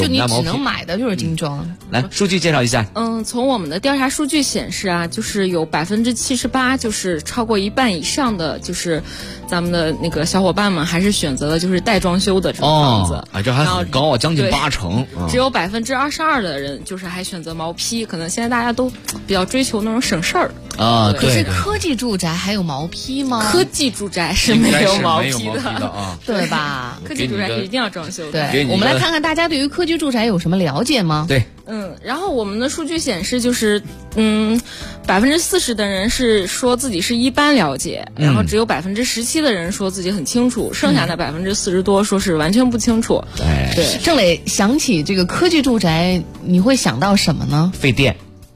能买的就是精装。 来，数据介绍一下。 从我们的调查数据显示啊，就是有78%，就是超过一半以上的，就是咱们的那个小伙伴们还是选择了就是带装修的这种房子。 这还很高啊，将近80%。 只有22%的人就是还选择毛坯，可能现在大家都比较追求那种省事儿啊。 可是科技住宅还有毛坯吗？ 科技住宅是没有毛坯的啊， 对吧？ 科技住宅是一定要装修的。对，我们来看看大家对于科技住宅有什么了解吗？ 对， 然后我们的数据显示，就是40%的人是说自己是一般了解，然后只有17%的人说自己很清楚，剩下的40%多说是完全不清楚。 对，郑磊想起这个科技住宅，你会想到什么呢？ 费电。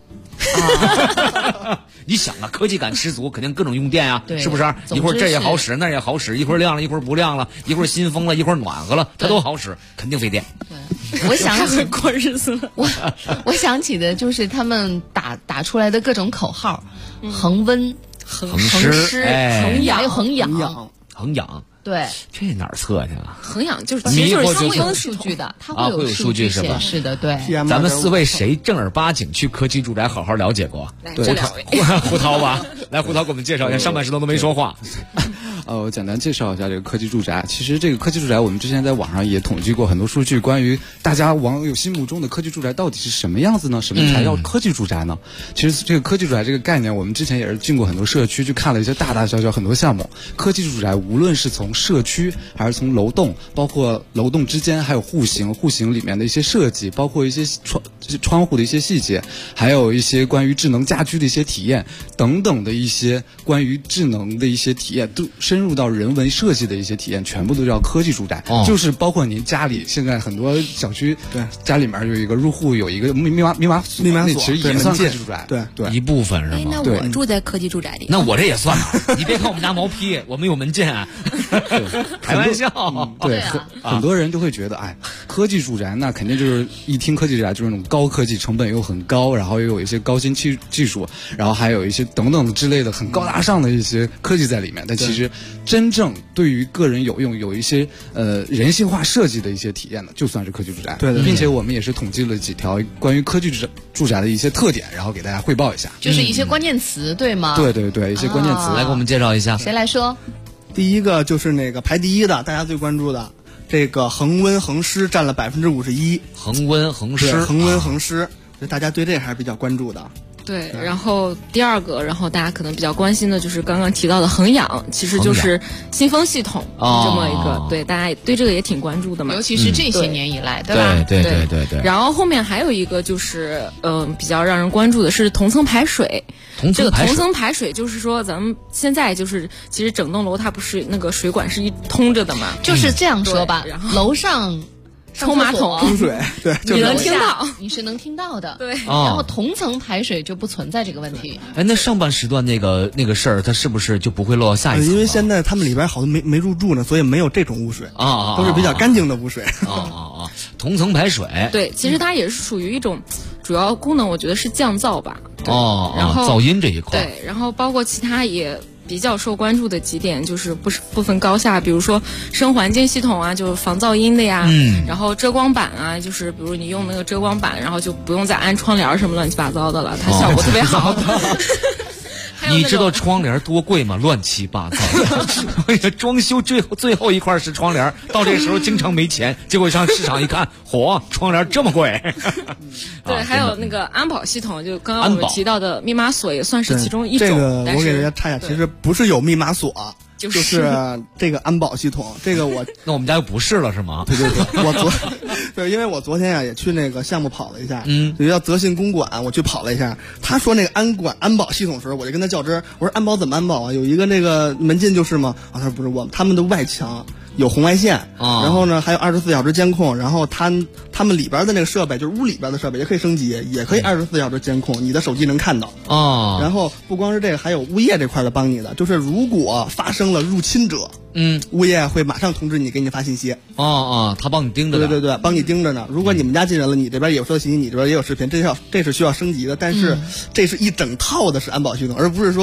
你想啊，科技感十足，肯定各种用电啊，是不是？一会儿这也好使，那也好使，一会儿亮了，一会儿不亮了，一会儿新风了，一会儿暖和了，它都好使，肯定费电。 对，我想起过日子了。 我想起的就是他们打出来的各种口号，恒温、恒湿、恒氧，还有恒氧。 恒氧。 对， 这哪儿测去啊？ 恒氧就是其实就是它会有数据的，它会有数据是吧？ 是的，对。 咱们4位谁正儿八经去科技住宅好好了解过？ 对， 胡涛吧，来，胡涛给我们介绍一下，上半时段都没说话。 我简单介绍一下这个科技住宅。其实这个科技住宅，我们之前在网上也统计过很多数据，关于大家网友心目中的科技住宅到底是什么样子呢？什么才叫科技住宅呢？其实这个科技住宅这个概念，我们之前也是进过很多社区，去看了一些大大小小很多项目。科技住宅无论是从社区还是从楼栋，包括楼栋之间还有户型里面的一些设计，包括一些窗户的一些细节，还有一些关于智能家居的一些体验等等的一些关于智能的一些体验，都深入到人文设计的一些体验，全部都叫科技住宅。就是包括您家里现在很多小区，对，家里面有一个入户有一个密码锁，其实也算科技住宅，对， 一部分是吗？ 那我住在科技住宅里， 那我这也算。你别看我们家毛坯，我们有门禁。开玩笑。 对，很多人都会觉得，科技住宅那肯定就是一听科技住宅就是那种高科技，成本又很高，然后又有一些高新技术，然后还有一些等等之类的很高大上的一些科技在里面。但其实真正对于个人有用，有一些人性化设计的一些体验呢，就算是科技住宅。对，并且我们也是统计了几条关于科技住宅的一些特点，然后给大家汇报一下， 就是一些关键词，对吗？ 对，一些关键词， 来给我们介绍一下。 谁来说？ 第一个就是那个排第一的，大家最关注的这个恒温恒湿占了51%。 恒温恒湿， 恒温恒湿，所以大家对这还是比较关注的。 对，然后第二个，然后大家可能比较关心的就是刚刚提到的恒氧，其实就是新风系统这么一个，对，大家对这个也挺关注的嘛， 尤其是这些年以来，对吧？ 对。 然后后面还有一个就是比较让人关注的是同层排水。这个同层排水就是说，咱们现在就是其实整栋楼它不是那个水管是一通着的嘛， 就是这样说吧，然后楼上冲马桶冲水，对， 你能听到， 你是能听到的， 对。 然后同层排水就不存在这个问题。 那上半时段那个事儿，它是不是就不会落到下一层？ 因为现在他们里边好多没入住呢，所以没有这种污水都是比较干净的污水。 同层排水， 对，其实它也是属于一种主要功能，我觉得是降噪吧。然后噪音这一块， 对，然后包括其他也比较受关注的几点，就是不分高下，比如说声环境系统啊，就是防噪音的呀，然后遮光板啊，就是比如你用那个遮光板，然后就不用再安窗帘什么乱七八糟的了，它效果特别好。 你知道窗帘多贵吗？乱七八糟的。装修最后一块是窗帘，到这时候经常没钱，结果上市场一看，嚯，窗帘这么贵。 对，还有那个安保系统，就刚刚我们提到的密码锁也算是其中一种。 这个我给大家插一下，其实不是有密码锁。就是这个安保系统，这个那我们家又不是了是吗？ 对，因为我昨天也去那个项目跑了一下，就叫泽信公馆，我去跑了一下。他说那个安保系统的时候，我就跟他较真儿，我说安保怎么安保啊？有一个那个门禁就是吗？他说不是，他们的外墙有红外线，然后呢还有24小时监控，然后他们里边的那个设备，就是屋里边的设备也可以升级，也可以24小时监控，你的手机能看到。然后不光是这个，还有物业这块的帮你的，就是如果发生了入侵者，物业会马上通知你，给你发信息。 他帮你盯着。 对，帮你盯着呢。如果你们家进人了，你这边也有收信息，你这边也有视频，这是需要升级的。但是这是一整套的是安保系统，而不是说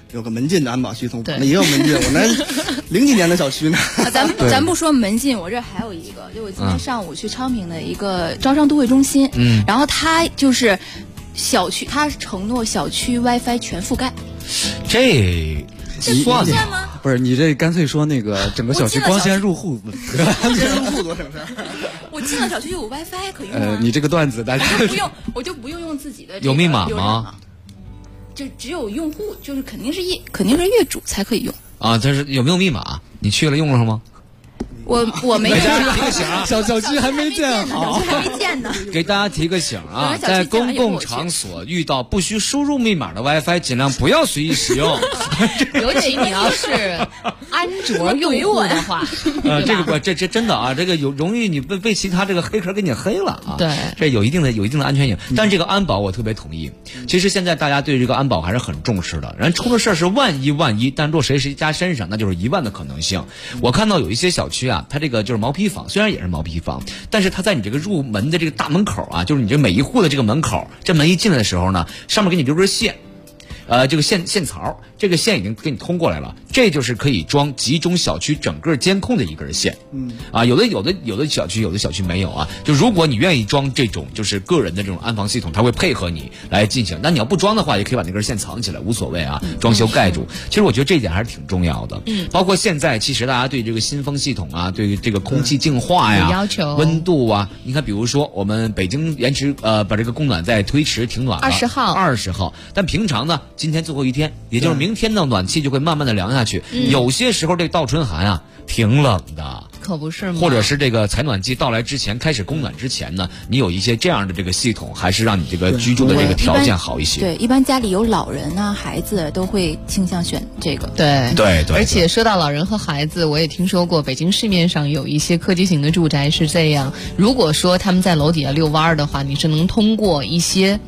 有个门禁的安保系统，我那也有门禁。我那0几年的小区呢。 咱不说门禁，我这还有一个，就我今天上午去昌平的一个招商都会中心，然后它就是小区，它承诺小区 WiFi 全覆盖。 这算吗？ 不是，你这干脆说那个整个小区光纤入户， 光纤入户多省事儿。 我进了小区就有 WiFi 可用你这个段子大家不用，我就不用自己的有密码吗？ 就只有用户，就是肯定是业主才可以用啊。但是有没有密码？你去了用了吗？ 我没给大家提个醒啊， 小区还没建好， 还没建呢。 给大家提个醒啊，在公共场所遇到不需输入密码的 WiFi， 尽量不要随意使用。 尤其你要是安卓用户的话， 这真的啊，这个容易你被其他这个黑客给你黑了啊。 对， 这有一定的安全性。但这个安保我特别同意。其实现在大家对这个安保还是很重视的。人出了事是万一，但落谁家身上，那就是1万的可能性。我看到有一些小区啊，它这个就是毛坯房，虽然也是毛坯房，但是它在你这个入门的这个大门口啊，就是你这每一户的这个门口，这门一进来的时候呢，上面给你留根线。这个线槽，这个线已经给你通过来了，这就是可以装集中小区整个监控的一根线。有的小区没有啊。就如果你愿意装这种就是个人的这种安防系统，它会配合你来进行。那你要不装的话，也可以把那根线藏起来，无所谓啊，装修盖住。其实我觉得这一点还是挺重要的。包括现在其实大家对这个新风系统啊，对于这个空气净化呀、 要求温度啊，你看，比如说我们北京延迟把这个供暖再推迟停暖了20号，但平常呢。今天最后一天，也就是明天呢，暖气就会慢慢的凉下去。有些时候这个倒春寒啊，挺冷的， 可不是吗？ 或者是这个采暖季到来之前，开始供暖之前呢，你有一些这样的这个系统，还是让你这个居住的这个条件好一些。 对，一般家里有老人啊、孩子都会倾向选这个。 对。 而且说到老人和孩子，我也听说过，北京市面上有一些科技型的住宅是这样。如果说他们在楼底下遛弯的话，你是能通过一些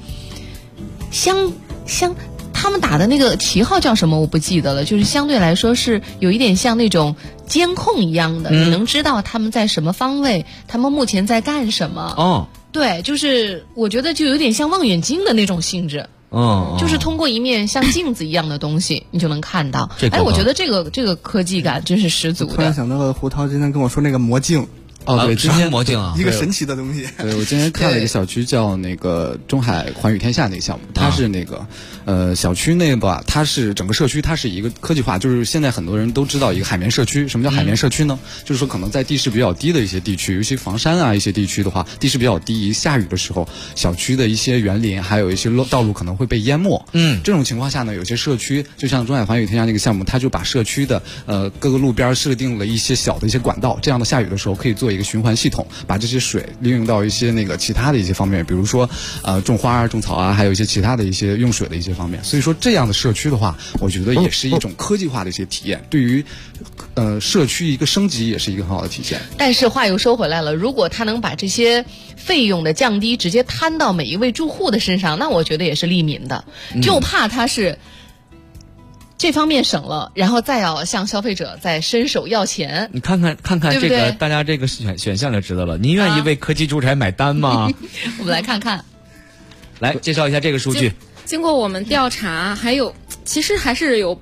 他们打的那个旗号叫什么我不记得了，就是相对来说是有一点像那种监控一样的，你能知道他们在什么方位，他们目前在干什么。对，就是我觉得就有点像望远镜的那种性质。就是通过一面像镜子一样的东西，你就能看到。我觉得这个科技感真是十足的。 突然想到了胡涛今天跟我说那个魔镜。 对， 今天魔镜啊， 一个神奇的东西。 对，我今天看了一个小区叫那个中海环宇天下那个项目，它是那个小区内吧，它是整个社区它是一个科技化，就是现在很多人都知道一个海绵社区。什么叫海绵社区呢？就是说可能在地势比较低的一些地区，尤其房山啊一些地区的话，地势比较低，一下雨的时候，小区的一些园林还有一些道路可能会被淹没。这种情况下呢，有些社区就像中海环宇天下那个项目，它就把社区的各个路边设定了一些小的一些管道，这样的下雨的时候可以做一个循环系统，把这些水利用到一些那个其他的一些方面，比如说种花啊、种草啊，还有一些其他的一些用水的一些方面。所以说这样的社区的话，我觉得也是一种科技化的一些体验，对于社区一个升级也是一个很好的体现。 但是话又说回来了，如果他能把这些费用的降低直接摊到每一位住户的身上，那我觉得也是利民的。就怕他是这方面省了，然后再要向消费者再伸手要钱。 你看看这个大家这个选项就知道了。您愿意为科技住宅买单吗？ 我们来看看， 来介绍一下这个数据。 经过我们调查，其实还是有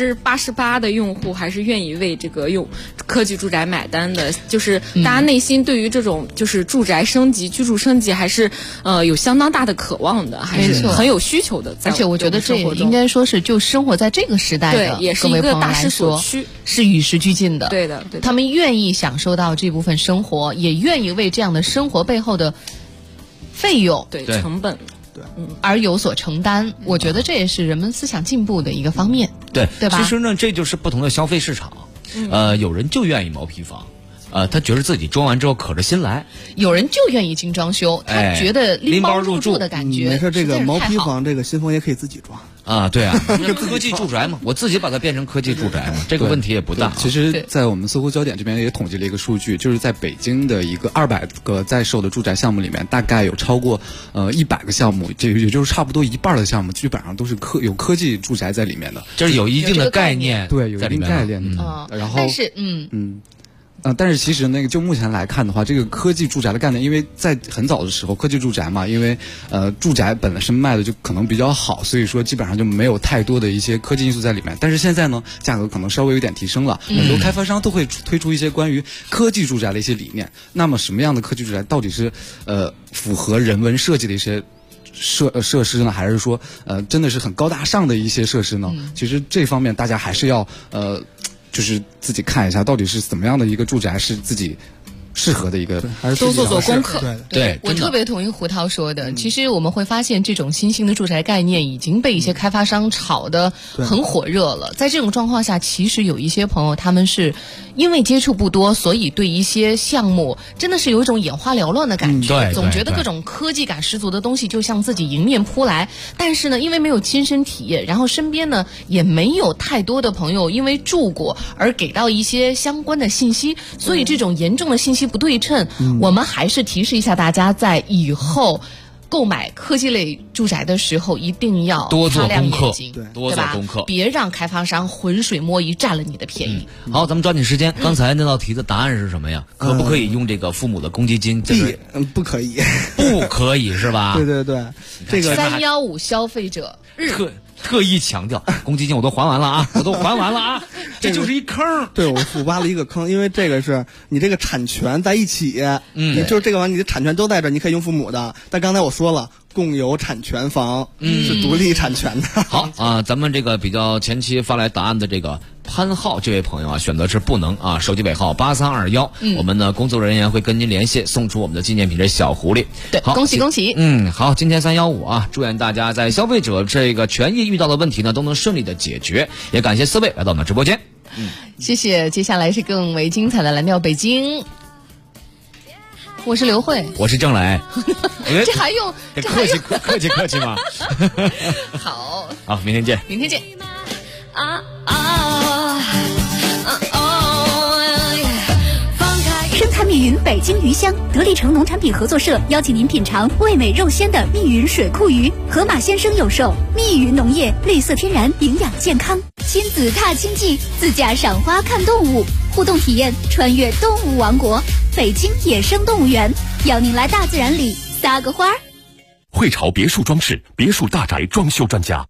88%的用户还是愿意为这个用科技住宅买单的，就是大家内心对于这种就是住宅升级、居住升级还是有相当大的渴望的，还是很有需求的。 而且我觉得这应该说是就生活在这个时代的也是一个大势所趋， 是与时俱进的。 对的， 他们愿意享受到这部分生活，也愿意为这样的生活背后的费用、 成本。 而有所承担，我觉得这也是人们思想进步的一个方面， 对吧？ 其实呢，这就是不同的消费市场。有人就愿意毛坯房，他觉得自己装完之后可着心来； 有人就愿意精装修，他觉得拎包入住的感觉。 没事，这个毛坯房这个新风也可以自己装。 对啊，科技住宅嘛，我自己把它变成科技住宅嘛，这个问题也不大。 其实，在我们搜狐焦点这边也统计了一个数据，就是在北京的一个200个在售的住宅项目里面，大概有超过100个项目，这也就是差不多一半的项目，基本上都是有科技住宅在里面的， 就是有一定的概念， 对，有一定概念。 然后但是但是其实那个就目前来看的话，这个科技住宅的概念，因为在很早的时候，科技住宅嘛，因为住宅本身卖的就可能比较好，所以说基本上就没有太多的一些科技因素在里面。但是现在呢，价格可能稍微有点提升了，很多开发商都会推出一些关于科技住宅的一些理念。那么什么样的科技住宅到底是符合人文设计的一些设施呢，还是说真的是很高大上的一些设施呢？其实这方面大家还是要就是自己看一下，到底是怎么样的一个住宅是自己适合的一个， 还是多做功课。 对， 我特别同意胡涛说的。其实我们会发现，这种新兴的住宅概念已经被一些开发商炒得很火热了。在这种状况下，其实有一些朋友他们是因为接触不多，所以对一些项目真的是有一种眼花缭乱的感觉，总觉得各种科技感十足的东西就向自己迎面扑来。但是呢，因为没有亲身体验，然后身边呢也没有太多的朋友因为住过而给到一些相关的信息，所以这种严重的信息不对称，我们还是提示一下大家，在以后购买科技类住宅的时候，一定要多做功课， 多做功课，别让开发商浑水摸鱼占了你的便宜。 好，咱们抓紧时间。刚才那道题的答案是什么呀？可不可以用这个父母的公积金？ 不可以， 不可以是吧？ 对对对，这个 315消费者日。 特意强调，公积金我都还完了啊，这就是一坑。 对，我挖了一个坑，因为这个是你这个产权在一起，你就是这个房，你的产权都在这，你可以用父母的。但刚才我说了，共有产权房是独立产权的。 好啊，咱们这个比较前期发来答案的这个潘浩这位朋友啊，选择是不能啊，手机尾号8321，我们呢工作人员会跟您联系，送出我们的纪念品，这小狐狸。 对， 好， 恭喜恭喜。 好，今天315啊，祝愿大家在消费者这个权益遇到的问题呢，都能顺利的解决。也感谢4位来到我们直播间。 谢谢。接下来是更为精彩的蓝调北京。我是刘慧， 我是郑磊。 这还用客气吗？ 好， 明天见。 明天见。 生态密云北京鱼乡得力城农产品合作社邀请您品尝味美肉鲜的密云水库鱼，河马先生有售。密云农业，绿色天然，营养健康。亲子踏青记，自驾赏花看动物，互动体验穿越动物王国，北京野生动物园，邀您来大自然里撒个花。 汇潮别墅装饰，别墅大宅装修专家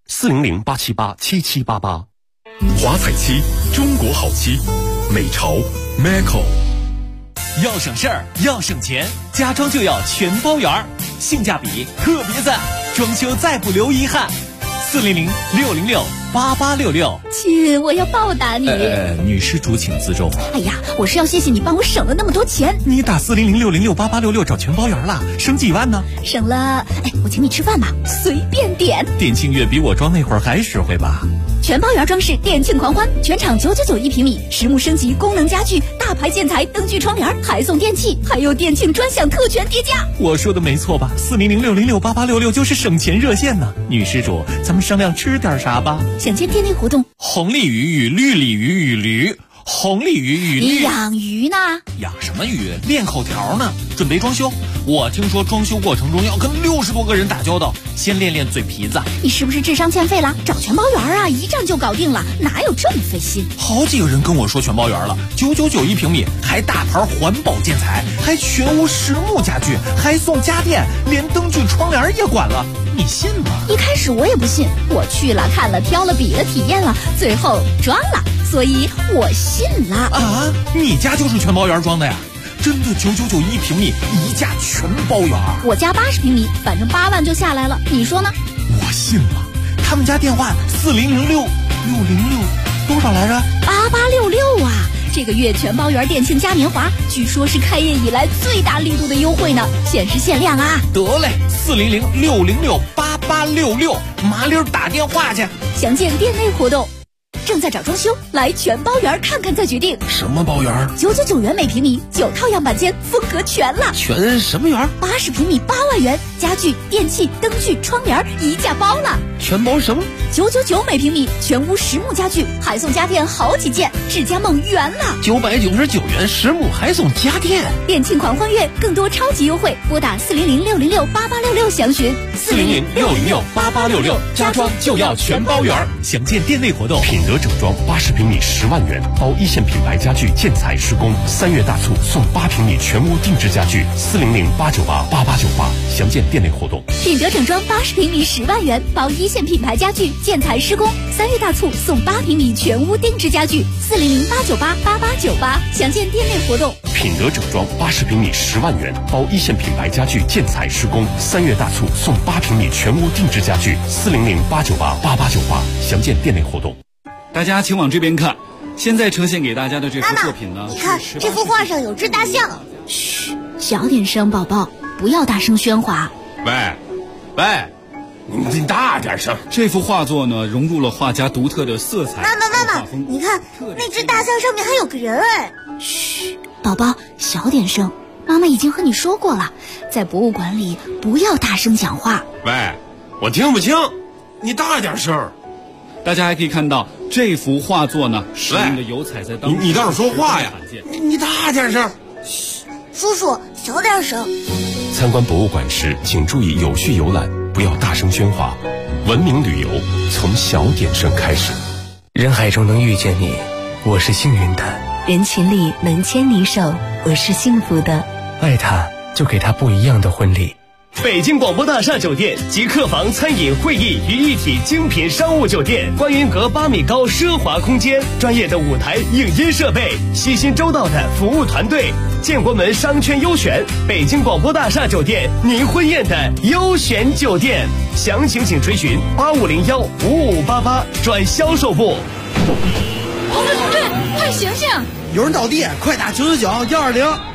，400-878-7788。华彩漆，中国好漆，美潮 Maco。 要省事儿，要省钱，家装就要全包圆，性价比特别赞，装修再不留遗憾。400-606-8866。 亲，我要报答你。 女施主请自重。 哎呀，我是要谢谢你帮我省了那么多钱。 你打400-606-8866找全包圆了，省几万呢？ 省了，我请你吃饭吧，随便点。 店庆月比我装那会儿还实惠吧？ 全包圆装饰，店庆狂欢，全场999一平米，实木升级，功能家具，大牌建材，灯具窗帘，还送电器，还有店庆专享特权叠加。 我说的没错吧？400-606-8866就是省钱热线呢。女施主，咱们商量吃点啥吧？ 想见店内活动， 红鲤鱼与绿鲤鱼与驴，红鲤鱼与绿。 你养鱼呢？ 养什么鱼？练口条呢。准备装修，我听说装修过程中要跟60多个人打交道，先练练嘴皮子。 你是不是智商欠费了？找全包圆啊，一站就搞定了，哪有这么费心？ 好几个人跟我说全包圆了，999一平米，还大牌环保建材，还全屋实木家具，还送家电，连灯具窗帘也管了，你信吗？ 一开始我也不信，我去了看了挑了比了体验了，最后装了，所以我信了。 啊，你家就是全包圆装的呀？真的999一平米，一价全包圆。 我家80平米，反正8万就下来了，你说呢？ 我信了。他们家电话4006606多少来着 ？8866啊！这个月全包圆店庆嘉年华，据说是开业以来最大力度的优惠呢，限时限量啊！ 得嘞，400-606-8866，麻溜打电话去。 详见店内活动。正在找装修，来全包圆看看再决定。 什么包圆 ？999元每平米，9套样板间，风格全了。 全什么圆 ？80平米8万元，家具、电器、灯具、窗帘一价包了。 全包什么 ？999每平米，全屋实木家具，还送家电好几件，智家梦圆了。 999元实木还送家电， 店庆狂欢月，更多超级优惠，拨打400-606-8866详询。 400-606-8866，家装就要全包圆。详见店内活动。 品德整装80平米10万元，包一线品牌家具建材施工。3月大促送8平米全屋定制家具，400-898-8898，详见店内活动。 品德整装80平米10万元，包一线品牌家具建材施工。3月大促送8平米全屋定制家具，400-898-8898，详见店内活动。 品德整装80平米10万元，包一线品牌家具建材施工。3月大促送8平米全屋定制家具，400-898-8898，详见店内活动。 大家请往这边看，现在呈现给大家的这幅作品呢， 你看这幅画上有只大象。 嘘，小点声，宝宝，不要大声喧哗。 喂，你大点声。 这幅画作呢，融入了画家独特的色彩。 妈妈，你看那只大象上面还有个人哎。 嘘，宝宝，小点声。妈妈已经和你说过了，在博物馆里不要大声讲话。 喂，我听不清，你大点声。 大家还可以看到这幅画作呢，使用的油彩在当时你倒是说话呀！你大点声。 嘘，叔叔小点声。 参观博物馆时，请注意有序游览，不要大声喧哗。文明旅游从小点声开始。 人海中能遇见你，我是幸运的； 人群里能牵你手，我是幸福的。 爱他，就给他不一样的婚礼。 北京广播大厦酒店集客房、餐饮、会议于一体精品商务酒店，观云阁8米高奢华空间，专业的舞台影音设备，细心周到的服务团队，建国门商圈优选，北京广播大厦酒店您婚宴的优选酒店。详情请垂询8501-5588转销售部。 同志，快醒醒！ 有人倒地，快打999-120。